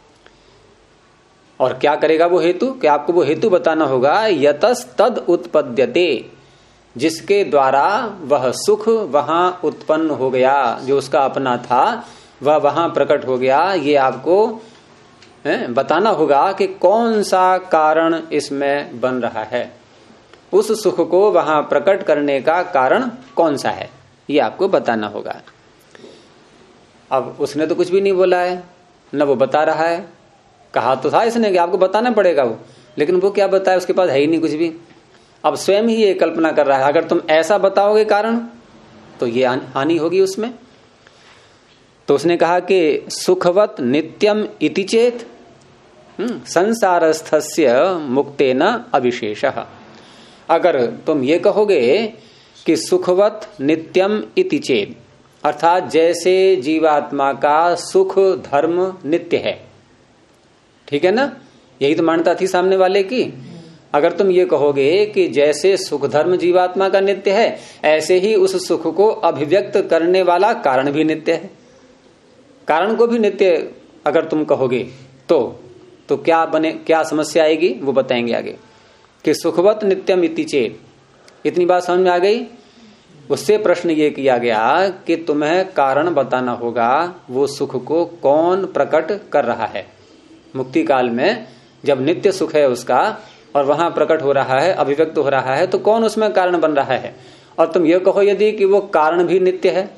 और क्या करेगा वो हेतु, कि आपको वो हेतु बताना होगा, यतस तद उत्पद्यते, जिसके द्वारा वह सुख वहां उत्पन्न हो गया, जो उसका अपना था वह वहां प्रकट हो गया, ये आपको बताना होगा कि कौन सा कारण इसमें बन रहा है, उस सुख को वहां प्रकट करने का कारण कौन सा है, ये आपको बताना होगा। अब उसने तो कुछ भी नहीं बोला है, न वो बता रहा है, कहा तो था इसने कि आपको बताना पड़ेगा वो, लेकिन वो क्या बताए, उसके पास है ही नहीं कुछ भी। अब स्वयं ही ये कल्पना कर रहा है, अगर तुम ऐसा बताओगे कारण तो ये हानि होगी उसमें। तो उसने कहा कि सुखवत नित्यम इति चेत संसारस्थस्य मुक्तेन अविशेषः, अगर तुम ये कहोगे कि सुखवत नित्यम इति चेत, अर्थात जैसे जीवात्मा का सुख धर्म नित्य है, ठीक है ना, यही तो मान्यता थी सामने वाले की। अगर तुम ये कहोगे कि जैसे सुख धर्म जीवात्मा का नित्य है, ऐसे ही उस सुख को अभिव्यक्त करने वाला कारण भी नित्य है, कारण को भी नित्य अगर तुम कहोगे तो क्या बने, क्या समस्या आएगी, वो बताएंगे आगे कि सुखवत नित्यम इति चेत। इतनी बात समझ में आ गई। उससे प्रश्न ये किया गया कि तुम्हें कारण बताना होगा, वो सुख को कौन प्रकट कर रहा है मुक्ति काल में, जब नित्य सुख है उसका और वहां प्रकट हो रहा है, अभिव्यक्त हो रहा है, तो कौन उसमें कारण बन रहा है। और तुम ये कहो यदि कि वो कारण भी नित्य है,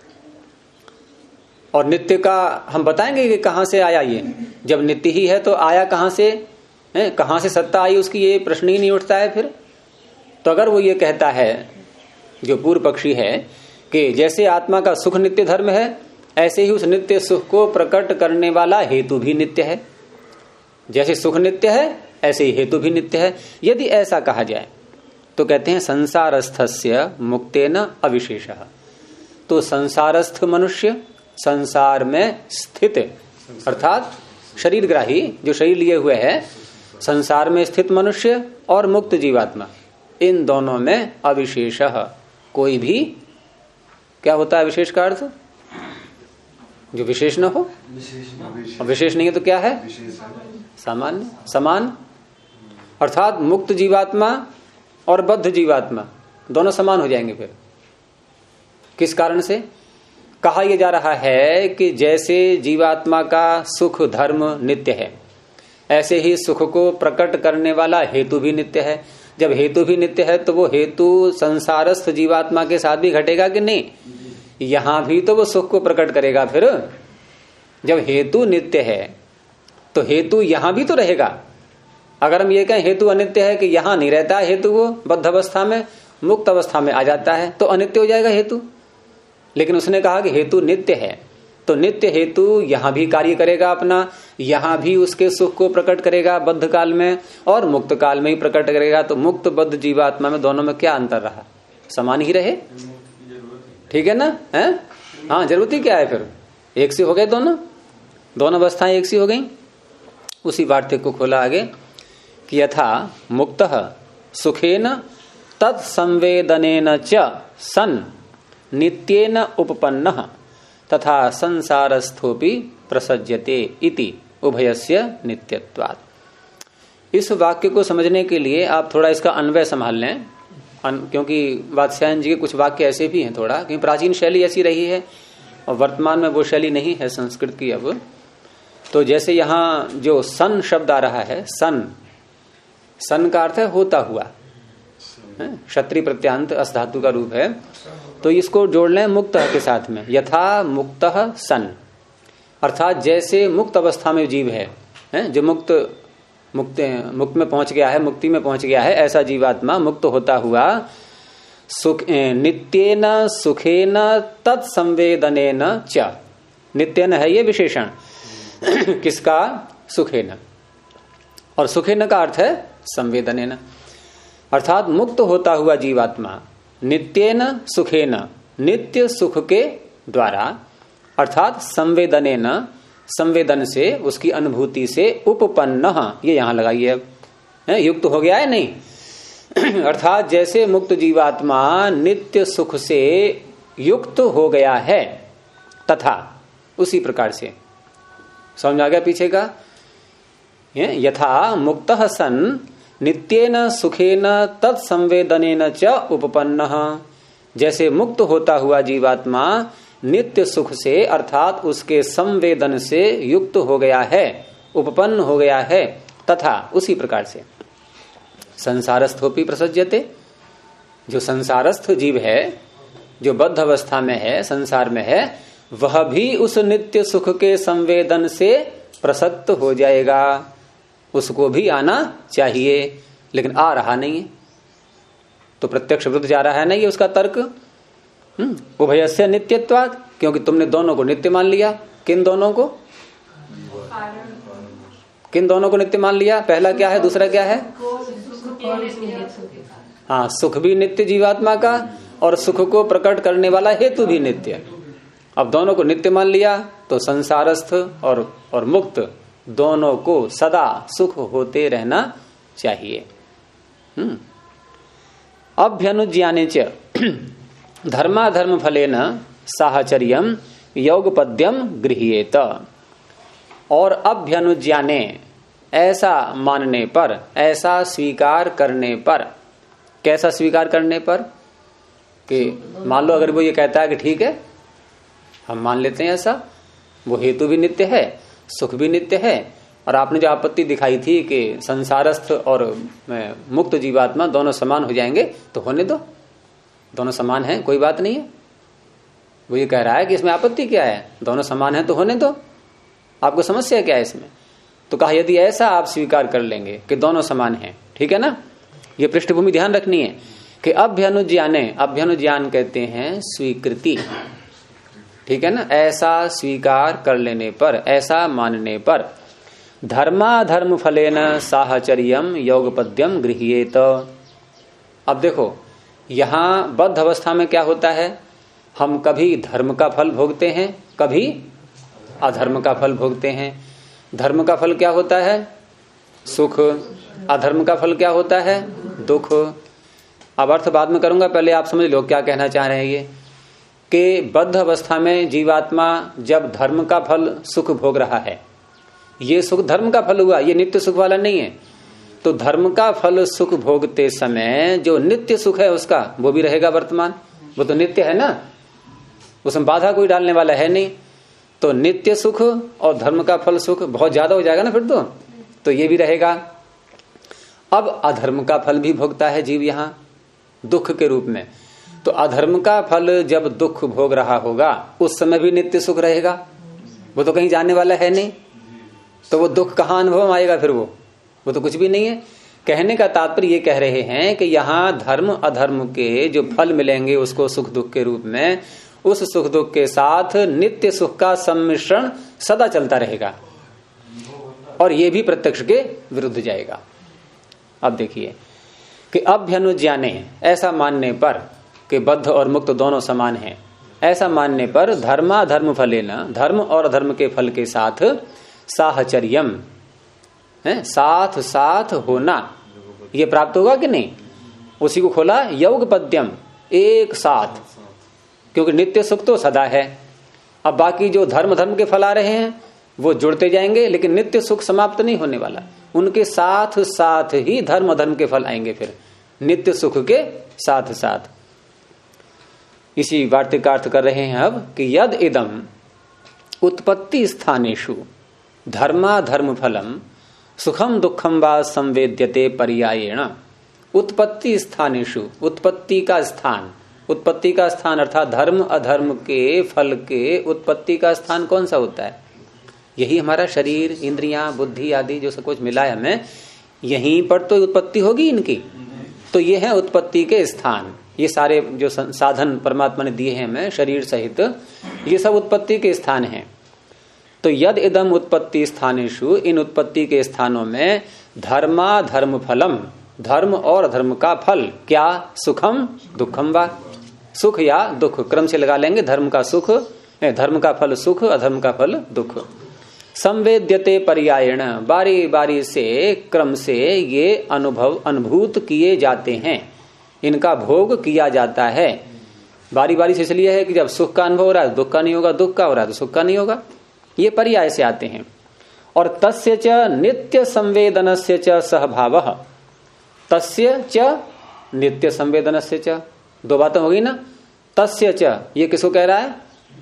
और नित्य का हम बताएंगे कि कहां से आया, ये जब नित्य ही है तो आया कहां से, कहां से सत्ता आई उसकी, ये प्रश्न ही नहीं उठता है फिर। तो अगर वो ये कहता है, जो पूर्व पक्षी है, कि जैसे आत्मा का सुख नित्य धर्म है, ऐसे ही उस नित्य सुख को प्रकट करने वाला हेतु भी नित्य है, जैसे सुख नित्य है ऐसे ही हेतु भी नित्य है, यदि ऐसा कहा जाए तो कहते हैं संसारस्थस्य मुक्तेन अविशेषः। तो संसारस्थ मनुष्य, संसार में स्थित अर्थात शरीरग्राही, जो शरीर लिए हुए है, संसार में स्थित मनुष्य और मुक्त जीवात्मा, इन दोनों में अविशेषः, कोई भी, क्या होता है विशेष का अर्थ, जो विशेष न हो, विशेष नहीं है तो क्या है, सामान्य, समान, अर्थात मुक्त जीवात्मा और बद्ध जीवात्मा दोनों समान हो जाएंगे। फिर किस कारण से कहा यह जा रहा है कि जैसे जीवात्मा का सुख धर्म नित्य है, ऐसे ही सुख को प्रकट करने वाला हेतु भी नित्य है। जब हेतु भी नित्य है तो वो हेतु संसारस्थ जीवात्मा के साथ भी घटेगा कि नहीं, यहां भी तो वो सुख को प्रकट करेगा। फिर जब हेतु नित्य है तो हेतु यहां भी तो रहेगा। अगर हम ये कहें हेतु अनित्य है कि यहां नहीं रहता हेतु, वो बद्ध अवस्था में, मुक्त अवस्था में आ जाता है तो अनित्य हो जाएगा हेतु। लेकिन उसने कहा कि हेतु नित्य है, तो नित्य हेतु यहां भी कार्य करेगा अपना, यहां भी उसके सुख को प्रकट करेगा बद्ध काल में और मुक्त काल में ही प्रकट करेगा। तो मुक्त बद्ध जीवात्मा में दोनों में क्या अंतर रहा? समान ही रहे, ठीक है ना? है हाँ, जरूरत ही क्या है फिर? एक से हो गए दोनों, दोनों अवस्थाएं एक सी हो गई। उसी वार्तिक को खोला आगे कि यथा मुक्तः सुखेन तत्संवेदनेन च सन नित्येन उपपन्नः तथा संसारस्थोपि प्रसज्यते इति उभयस्य नित्यत्वात्। इस वाक्य को समझने के लिए आप थोड़ा इसका अन्वय संभाल लें, क्योंकि वात्स्यायन जी के कुछ वाक्य ऐसे भी हैं थोड़ा, क्योंकि प्राचीन शैली ऐसी रही है और वर्तमान में वो शैली नहीं है संस्कृत की अब। तो जैसे यहां जो सन शब्द आ रहा है, सन का अर्थ है होता हुआ, क्षत्रिय प्रत्यांत अस धातु का रूप है, तो इसको जोड़ लें मुक्त के साथ में। यथा मुक्तः सन, अर्थात जैसे मुक्त अवस्था में जीव है जो मुक्त में पहुंच गया है, मुक्ति में पहुंच गया है, ऐसा जीवात्मा मुक्त होता हुआ सुख नित्येन सुखेन तत्संवेदनेन च, नित्येन है ये विशेषण किसका? सुखेन, और सुखेन का अर्थ है संवेदनेन, अर्थात मुक्त होता हुआ जीवात्मा नित्येन सुखेन, नित्य सुख के द्वारा, अर्थात संवेदनेन, संवेदन से, उसकी अनुभूति से, उपपन्न, ये यहां लगाइए अब, युक्त हो गया है नहीं अर्थात जैसे मुक्त जीवात्मा नित्य सुख से युक्त हो गया है, तथा उसी प्रकार से, समझ आ गया पीछे का? यथा मुक्तः सन नित्येन सुखेन तत्संवेदनेन च उपपन्नः, जैसे मुक्त होता हुआ जीवात्मा नित्य सुख से अर्थात उसके संवेदन से युक्त हो गया है, उपपन्न हो गया है, तथा उसी प्रकार से संसारस्थोपि प्रसज्यते, जो संसारस्थ जीव है, जो बद्ध अवस्था में है, संसार में है, वह भी उस नित्य सुख के संवेदन से प्रसक्त हो जाएगा। उसको भी आना चाहिए, लेकिन आ रहा नहीं है, तो प्रत्यक्ष विरुद्ध जा रहा है ना ये उसका तर्क। उभयस्य नित्यत्वात्, क्योंकि तुमने दोनों को नित्य मान लिया। किन दोनों को? किन दोनों को नित्य मान लिया? पहला क्या है, दूसरा क्या है? हाँ, सुख भी नित्य जीवात्मा का और सुख को प्रकट करने वाला हेतु भी नित्य। अब दोनों को नित्य मान लिया तो संसारस्थ और मुक्त दोनों को सदा सुख होते रहना चाहिए। अभ्यनुज्ञाने च धर्माधर्म फलेन साहचर्यम योगपद्यम गृह्येत, और अभ्यनुज्ञाने, ऐसा मानने पर, ऐसा स्वीकार करने पर, कैसा स्वीकार करने पर? कि मान लो अगर वो ये कहता है कि ठीक है हम मान लेते हैं ऐसा, वो हेतु भी नित्य है, सुख भी नित्य है, और आपने जो आपत्ति दिखाई थी कि संसारस्थ और मुक्त जीवात्मा दोनों समान हो जाएंगे, तो होने दो, दोनों समान हैं, कोई बात नहीं है। वो ये कह रहा है कि इसमें आपत्ति क्या है, दोनों समान हैं तो होने दो, आपको समस्या क्या है इसमें? तो कहा यदि ऐसा आप स्वीकार कर लेंगे कि दोनों समान हैं, ठीक है ना, ये पृष्ठभूमि ध्यान रखनी है कि अभ्यनुज्ञाने, अभ्यनुज्ञान कहते हैं स्वीकृति, ठीक है ना, ऐसा स्वीकार कर लेने पर, ऐसा मानने पर, धर्माधर्म फलेन साहचर्यम योगपद्यम गृह्येत। अब देखो यहां बद्ध अवस्था में क्या होता है, हम कभी धर्म का फल भोगते हैं, कभी अधर्म का फल भोगते हैं। धर्म का फल क्या होता है? सुख। अधर्म का फल क्या होता है? दुख। अब अर्थ बाद में करूंगा, पहले आप समझ लो क्या कहना चाह रहे हैं ये, कि बद्ध अवस्था में जीवात्मा जब धर्म का फल सुख भोग रहा है, ये सुख धर्म का फल हुआ, ये नित्य सुख वाला नहीं है, तो धर्म का फल सुख भोगते समय जो नित्य सुख है उसका वो भी रहेगा वर्तमान, वो तो नित्य है ना, उसमें बाधा कोई डालने वाला है नहीं। तो नित्य सुख और धर्म का फल सुख बहुत ज्यादा हो जाएगा ना फिर तो ये भी रहेगा। अब अधर्म का फल भी भोगता है जीव यहां दुख के रूप में, तो अधर्म का फल जब दुख भोग रहा होगा उस समय भी नित्य सुख रहेगा, वो तो कहीं जाने वाला है नहीं, तो वो दुख कहां अनुभव आएगा फिर? वो तो कुछ भी नहीं है। कहने का तात्पर्य ये कह रहे हैं कि यहाँ धर्म अधर्म के जो फल मिलेंगे उसको सुख दुख के रूप में, उस सुख दुख के साथ नित्य सुख का सम्मिश्रण सदा चलता रहेगा और ये भी प्रत्यक्ष के विरुद्ध जाएगा। अब देखिए कि अभ्यनुज्ञाने, ऐसा मानने पर कि बद्ध और मुक्त दोनों समान हैं, ऐसा मानने पर धर्माधर्म फलेन, धर्म और अधर्म के फल के साथ साहचर्यम, साथ साथ होना, ये प्राप्त होगा कि नहीं। उसी को खोला योग पद्यम, एक साथ, क्योंकि नित्य सुख तो सदा है। अब बाकी जो धर्म धर्म के फल आ रहे हैं वो जुड़ते जाएंगे, लेकिन नित्य सुख समाप्त नहीं होने वाला, उनके साथ साथ ही धर्म धर्म के फल आएंगे फिर नित्य सुख के साथ साथ। इसी वार्तिक का अर्थ कर रहे हैं अब कि यद इदम उत्पत्ति स्थानेषु धर्मा धर्म फलम सुखम दुखम वा संवेद्यते पर्यायेण। उत्पत्ति स्थानेषु, उत्पत्ति का स्थान, उत्पत्ति का स्थान अर्थात धर्म अधर्म के फल के उत्पत्ति का स्थान कौन सा होता है? यही हमारा शरीर, इंद्रियां, बुद्धि आदि जो सब कुछ मिला है हमें, यहीं पर तो उत्पत्ति होगी इनकी। तो ये है उत्पत्ति के स्थान। ये सारे जो साधन परमात्मा ने दिए हैं हमें शरीर सहित, ये सब उत्पत्ति के स्थान हैं। तो यद इदम उत्पत्ति स्थानेषु, इन उत्पत्ति के स्थानों में धर्मा धर्म फलम, धर्म और धर्म का फल, क्या? सुखम दुखम वा, सुख या दुख, क्रम से लगा लेंगे। धर्म का सुख, धर्म का फल सुख, अधर्म का फल दुख। संवेद्यते पर्यायेण, बारी बारी से क्रम से ये अनुभूत किए जाते हैं, इनका भोग किया जाता है। बारी बारी से इसलिए है कि जब सुख का अनुभव हो रहा है दुख का नहीं होगा, दुख का हो रहा है तो सुख का नहीं होगा, ये पर्याय से आते हैं। और तस्य च नित्य संवेदनस्य च सहभावः, तस्य च नित्य संवेदनस्य च, दो बातें होगी ना। तस्य च, ये किसको कह रहा है?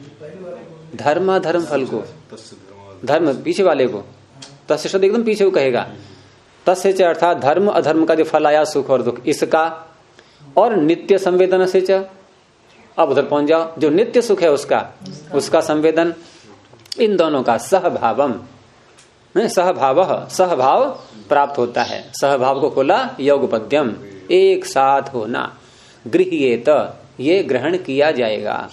धर्म धर्म फल को, धर्म पीछे वाले को, तस्य शब्द एकदम पीछे को कहेगा। तस्य च अर्थात धर्म अधर्म का जो फल आया सुख और दुख, इसका, और नित्य संवेदन से च, अब उधर पहुंच जाओ, जो नित्य सुख है उसका संवेदन, इन दोनों का सहभावम, सहभाव, सहभाव प्राप्त होता है। सहभाव को खोला योग पद्यम, एक साथ होना। गृह्येत, ये ग्रहण किया जाएगा।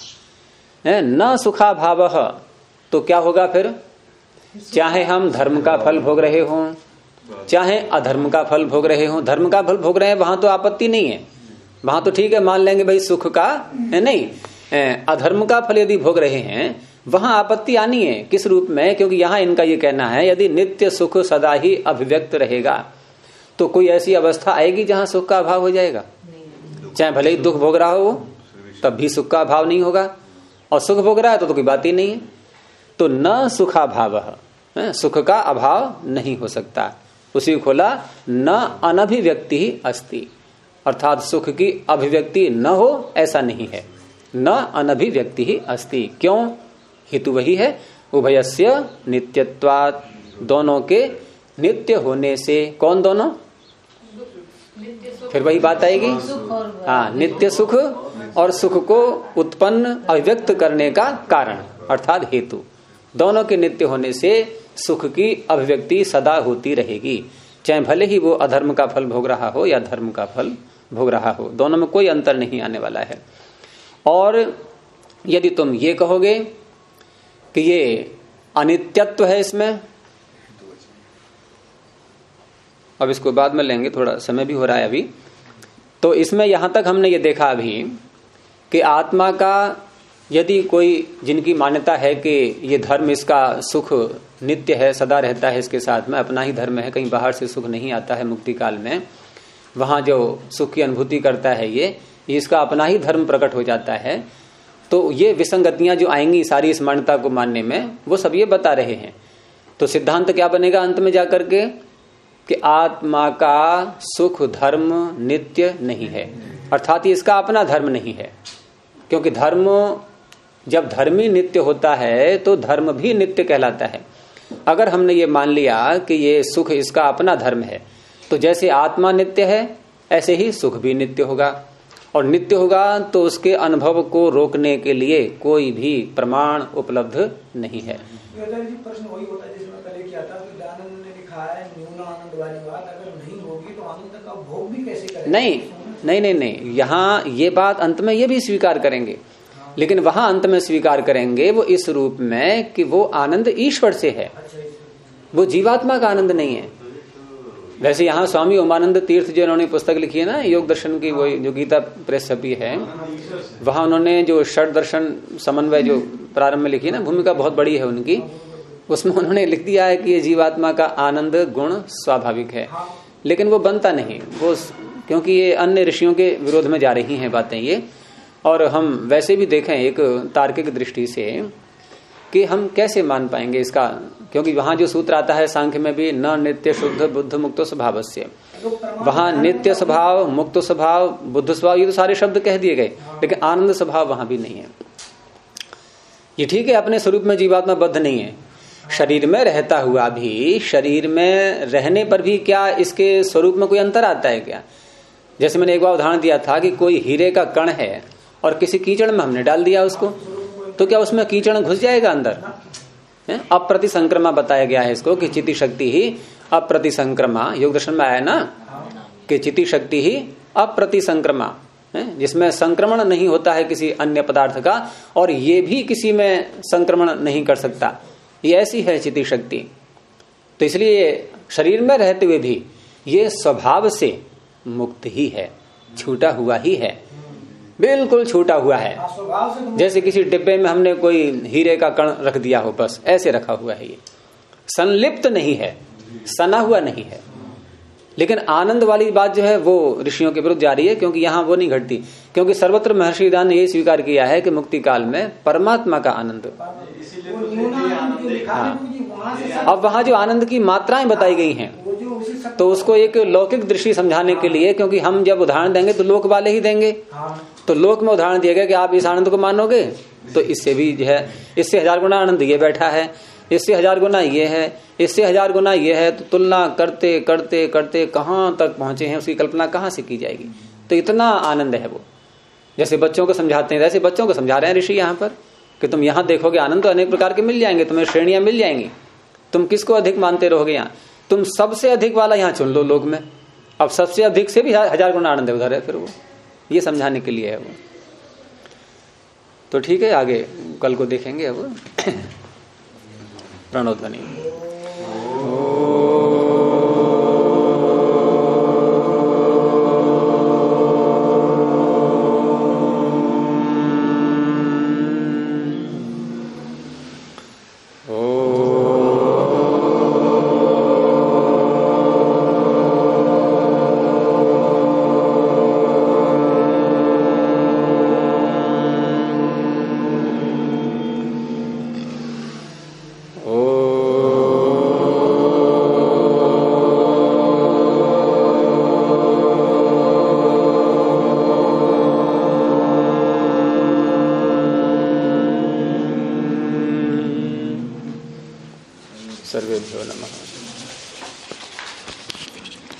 न सुखा भाव, तो क्या होगा फिर? चाहे हम धर्म का फल भोग रहे हों, चाहे अधर्म का फल भोग रहे हों, धर्म का फल भोग रहे हैं वहां तो आपत्ति नहीं है, वहां तो ठीक है, मान लेंगे भाई सुख का है नहीं। अधर्म का फल यदि भोग रहे हैं वहां आपत्ति आनी है। किस रूप में? क्योंकि यहां इनका ये कहना है यदि नित्य सुख सदा ही अभिव्यक्त रहेगा तो कोई ऐसी अवस्था आएगी जहां सुख का अभाव हो जाएगा। चाहे भले ही दुख भोग रहा हो तब भी सुख का अभाव नहीं होगा, और सुख भोग रहा है तो कोई बात ही नहीं है। तो न सुखा भाव, सुख का अभाव नहीं हो सकता। उसी खोला न अनभिव्यक्ति ही अस्ति, अर्थात सुख की अभिव्यक्ति न हो ऐसा नहीं है। न अनभिव्यक्ति ही अस्ति, क्यों? हेतु वही है उभयस्य नित्यत्वात्, दोनों के नित्य होने से। कौन दोनों? फिर वही बात आएगी, हाँ, नित्य सुख और सुख को उत्पन्न अभिव्यक्त करने का कारण अर्थात हेतु, दोनों के नित्य होने से सुख की अभिव्यक्ति सदा होती रहेगी, चाहे भले ही वो अधर्म का फल भोग रहा हो या धर्म का फल भोग रहा हो, दोनों में कोई अंतर नहीं आने वाला है। और यदि तुम ये कहोगे कि ये अनित्यत्व है इसमें, अब इसको बाद में लेंगे, थोड़ा समय भी हो रहा है अभी, तो इसमें यहां तक हमने ये देखा अभी कि आत्मा का यदि कोई, जिनकी मान्यता है कि ये धर्म इसका सुख नित्य है, सदा रहता है, इसके साथ में अपना ही धर्म है, कहीं बाहर से सुख नहीं आता है मुक्ति काल में, वहां जो सुख की अनुभूति करता है ये इसका अपना ही धर्म प्रकट हो जाता है, तो ये विसंगतियां जो आएंगी सारी इस मान्यता को मानने में, वो सब ये बता रहे हैं। तो सिद्धांत क्या बनेगा अंत में जाकर के कि आत्मा का सुख धर्म नित्य नहीं है, अर्थात इसका अपना धर्म नहीं है। क्योंकि धर्म, जब धर्मी नित्य होता है तो धर्म भी नित्य कहलाता है। अगर हमने ये मान लिया कि ये सुख इसका अपना धर्म है, तो जैसे आत्मा नित्य है ऐसे ही सुख भी नित्य होगा। और नित्य होगा तो उसके अनुभव को रोकने के लिए कोई भी प्रमाण उपलब्ध नहीं है। प्रश्न वही होता है जिसमें पहले किया था कि दयानंद ने लिखा है न्यून आनंद वाली बात, अगर नहीं होगी तो आनंद का भोग भी कैसे करेंगे? नहीं, यहाँ ये बात अंत में ये भी स्वीकार करेंगे, लेकिन वहां अंत में स्वीकार करेंगे वो इस रूप में कि वो आनंद ईश्वर से है, वो जीवात्मा का आनंद नहीं है। वैसे यहाँ स्वामी उमानंद तीर्थ जो उन्होंने पुस्तक लिखी है ना योग दर्शन की, वो जो गीता प्रेस छपी है, वहां उन्होंने जो षड दर्शन समन्वय जो प्रारंभ में लिखी है ना, भूमिका बहुत बड़ी है उनकी, उसमें उन्होंने लिख दिया है कि ये जीवात्मा का आनंद गुण स्वाभाविक है, लेकिन वो बनता नहीं, वो क्योंकि ये अन्य ऋषियों के विरोध में जा रही हैं बातें ये। और हम वैसे भी देखें एक तार्किक दृष्टि से कि हम कैसे मान पाएंगे इसका, क्योंकि वहां जो सूत्र आता है सांख्य में भी, न नित्य शुद्ध बुद्ध मुक्त स्वभावस्य, वहां नित्य स्वभाव, मुक्त स्वभाव, बुद्ध स्वभाव, ये तो सारे शब्द कह दिए गए, लेकिन आनंद स्वभाव वहां भी नहीं है। ये ठीक है अपने स्वरूप में जीवात्मा बद्ध नहीं है, शरीर में रहता हुआ भी, शरीर में रहने पर भी क्या इसके स्वरूप में कोई अंतर आता है क्या? जैसे मैंने एक बार उदाहरण दिया था कि कोई हीरे का कण है और किसी कीचड़ में हमने डाल दिया उसको, तो क्या उसमें कीचड़ घुस जाएगा अंदर? अप्रतिसंक्रमा बताया गया है इसको कि चिति शक्ति ही अप्रतिसंक्रमा, योग दर्शन में आया ना कि चिति शक्ति ही अप्रतिसंक्रमा, जिसमें संक्रमण नहीं होता है किसी अन्य पदार्थ का, और ये भी किसी में संक्रमण नहीं कर सकता, ये ऐसी है चिति शक्ति। तो इसलिए शरीर में रहते हुए भी ये स्वभाव से मुक्त ही है, छूटा हुआ ही है, बिल्कुल छूटा हुआ है। जैसे किसी डिब्बे में हमने कोई हीरे का कण रख दिया हो, बस ऐसे रखा हुआ है, ये संलिप्त नहीं है, सना हुआ नहीं है। लेकिन आनंद वाली बात जो है वो ऋषियों के विरुद्ध जा रही है, क्योंकि यहां वो नहीं घटती, क्योंकि सर्वत्र महर्षि दान ने यह स्वीकार किया है कि मुक्ति काल में परमात्मा का आनंद। अब वहां जो आनंद की मात्राएं बताई गई हैं, तो उसको एक लौकिक दृष्टि समझाने के लिए, क्योंकि हम जब उदाहरण देंगे तो लोक वाले ही देंगे, तो लोक में उदाहरण दिया गया कि आप इस आनंद को मानोगे तो इससे भी जो है, इससे 1000 गुना आनंद ये बैठा है, इससे 1000 गुना ये है, इससे 1000 गुना ये है, तो तुलना करते करते करते कहां तक पहुंचे हैं, उसकी कल्पना कहां से की जाएगी? तो इतना आनंद है वो। जैसे बच्चों को समझाते हैं, वैसे बच्चों को समझा रहे हैं ऋषि यहाँ पर कि तुम यहां देखोगे आनंद तो अनेक प्रकार के मिल जाएंगे, तुम्हें श्रेणियां मिल जाएंगी, तुम किसको अधिक मानते रहोगे? यहाँ तुम सबसे अधिक वाला यहाँ चुन लो लोक में, अब सबसे अधिक से भी 1000 गुना आनंद है उधर है, फिर वो ये समझाने के लिए है वो। तो ठीक है, आगे कल को देखेंगे अब। प्रणोध्वनि। सर्वेभ्यो नमः।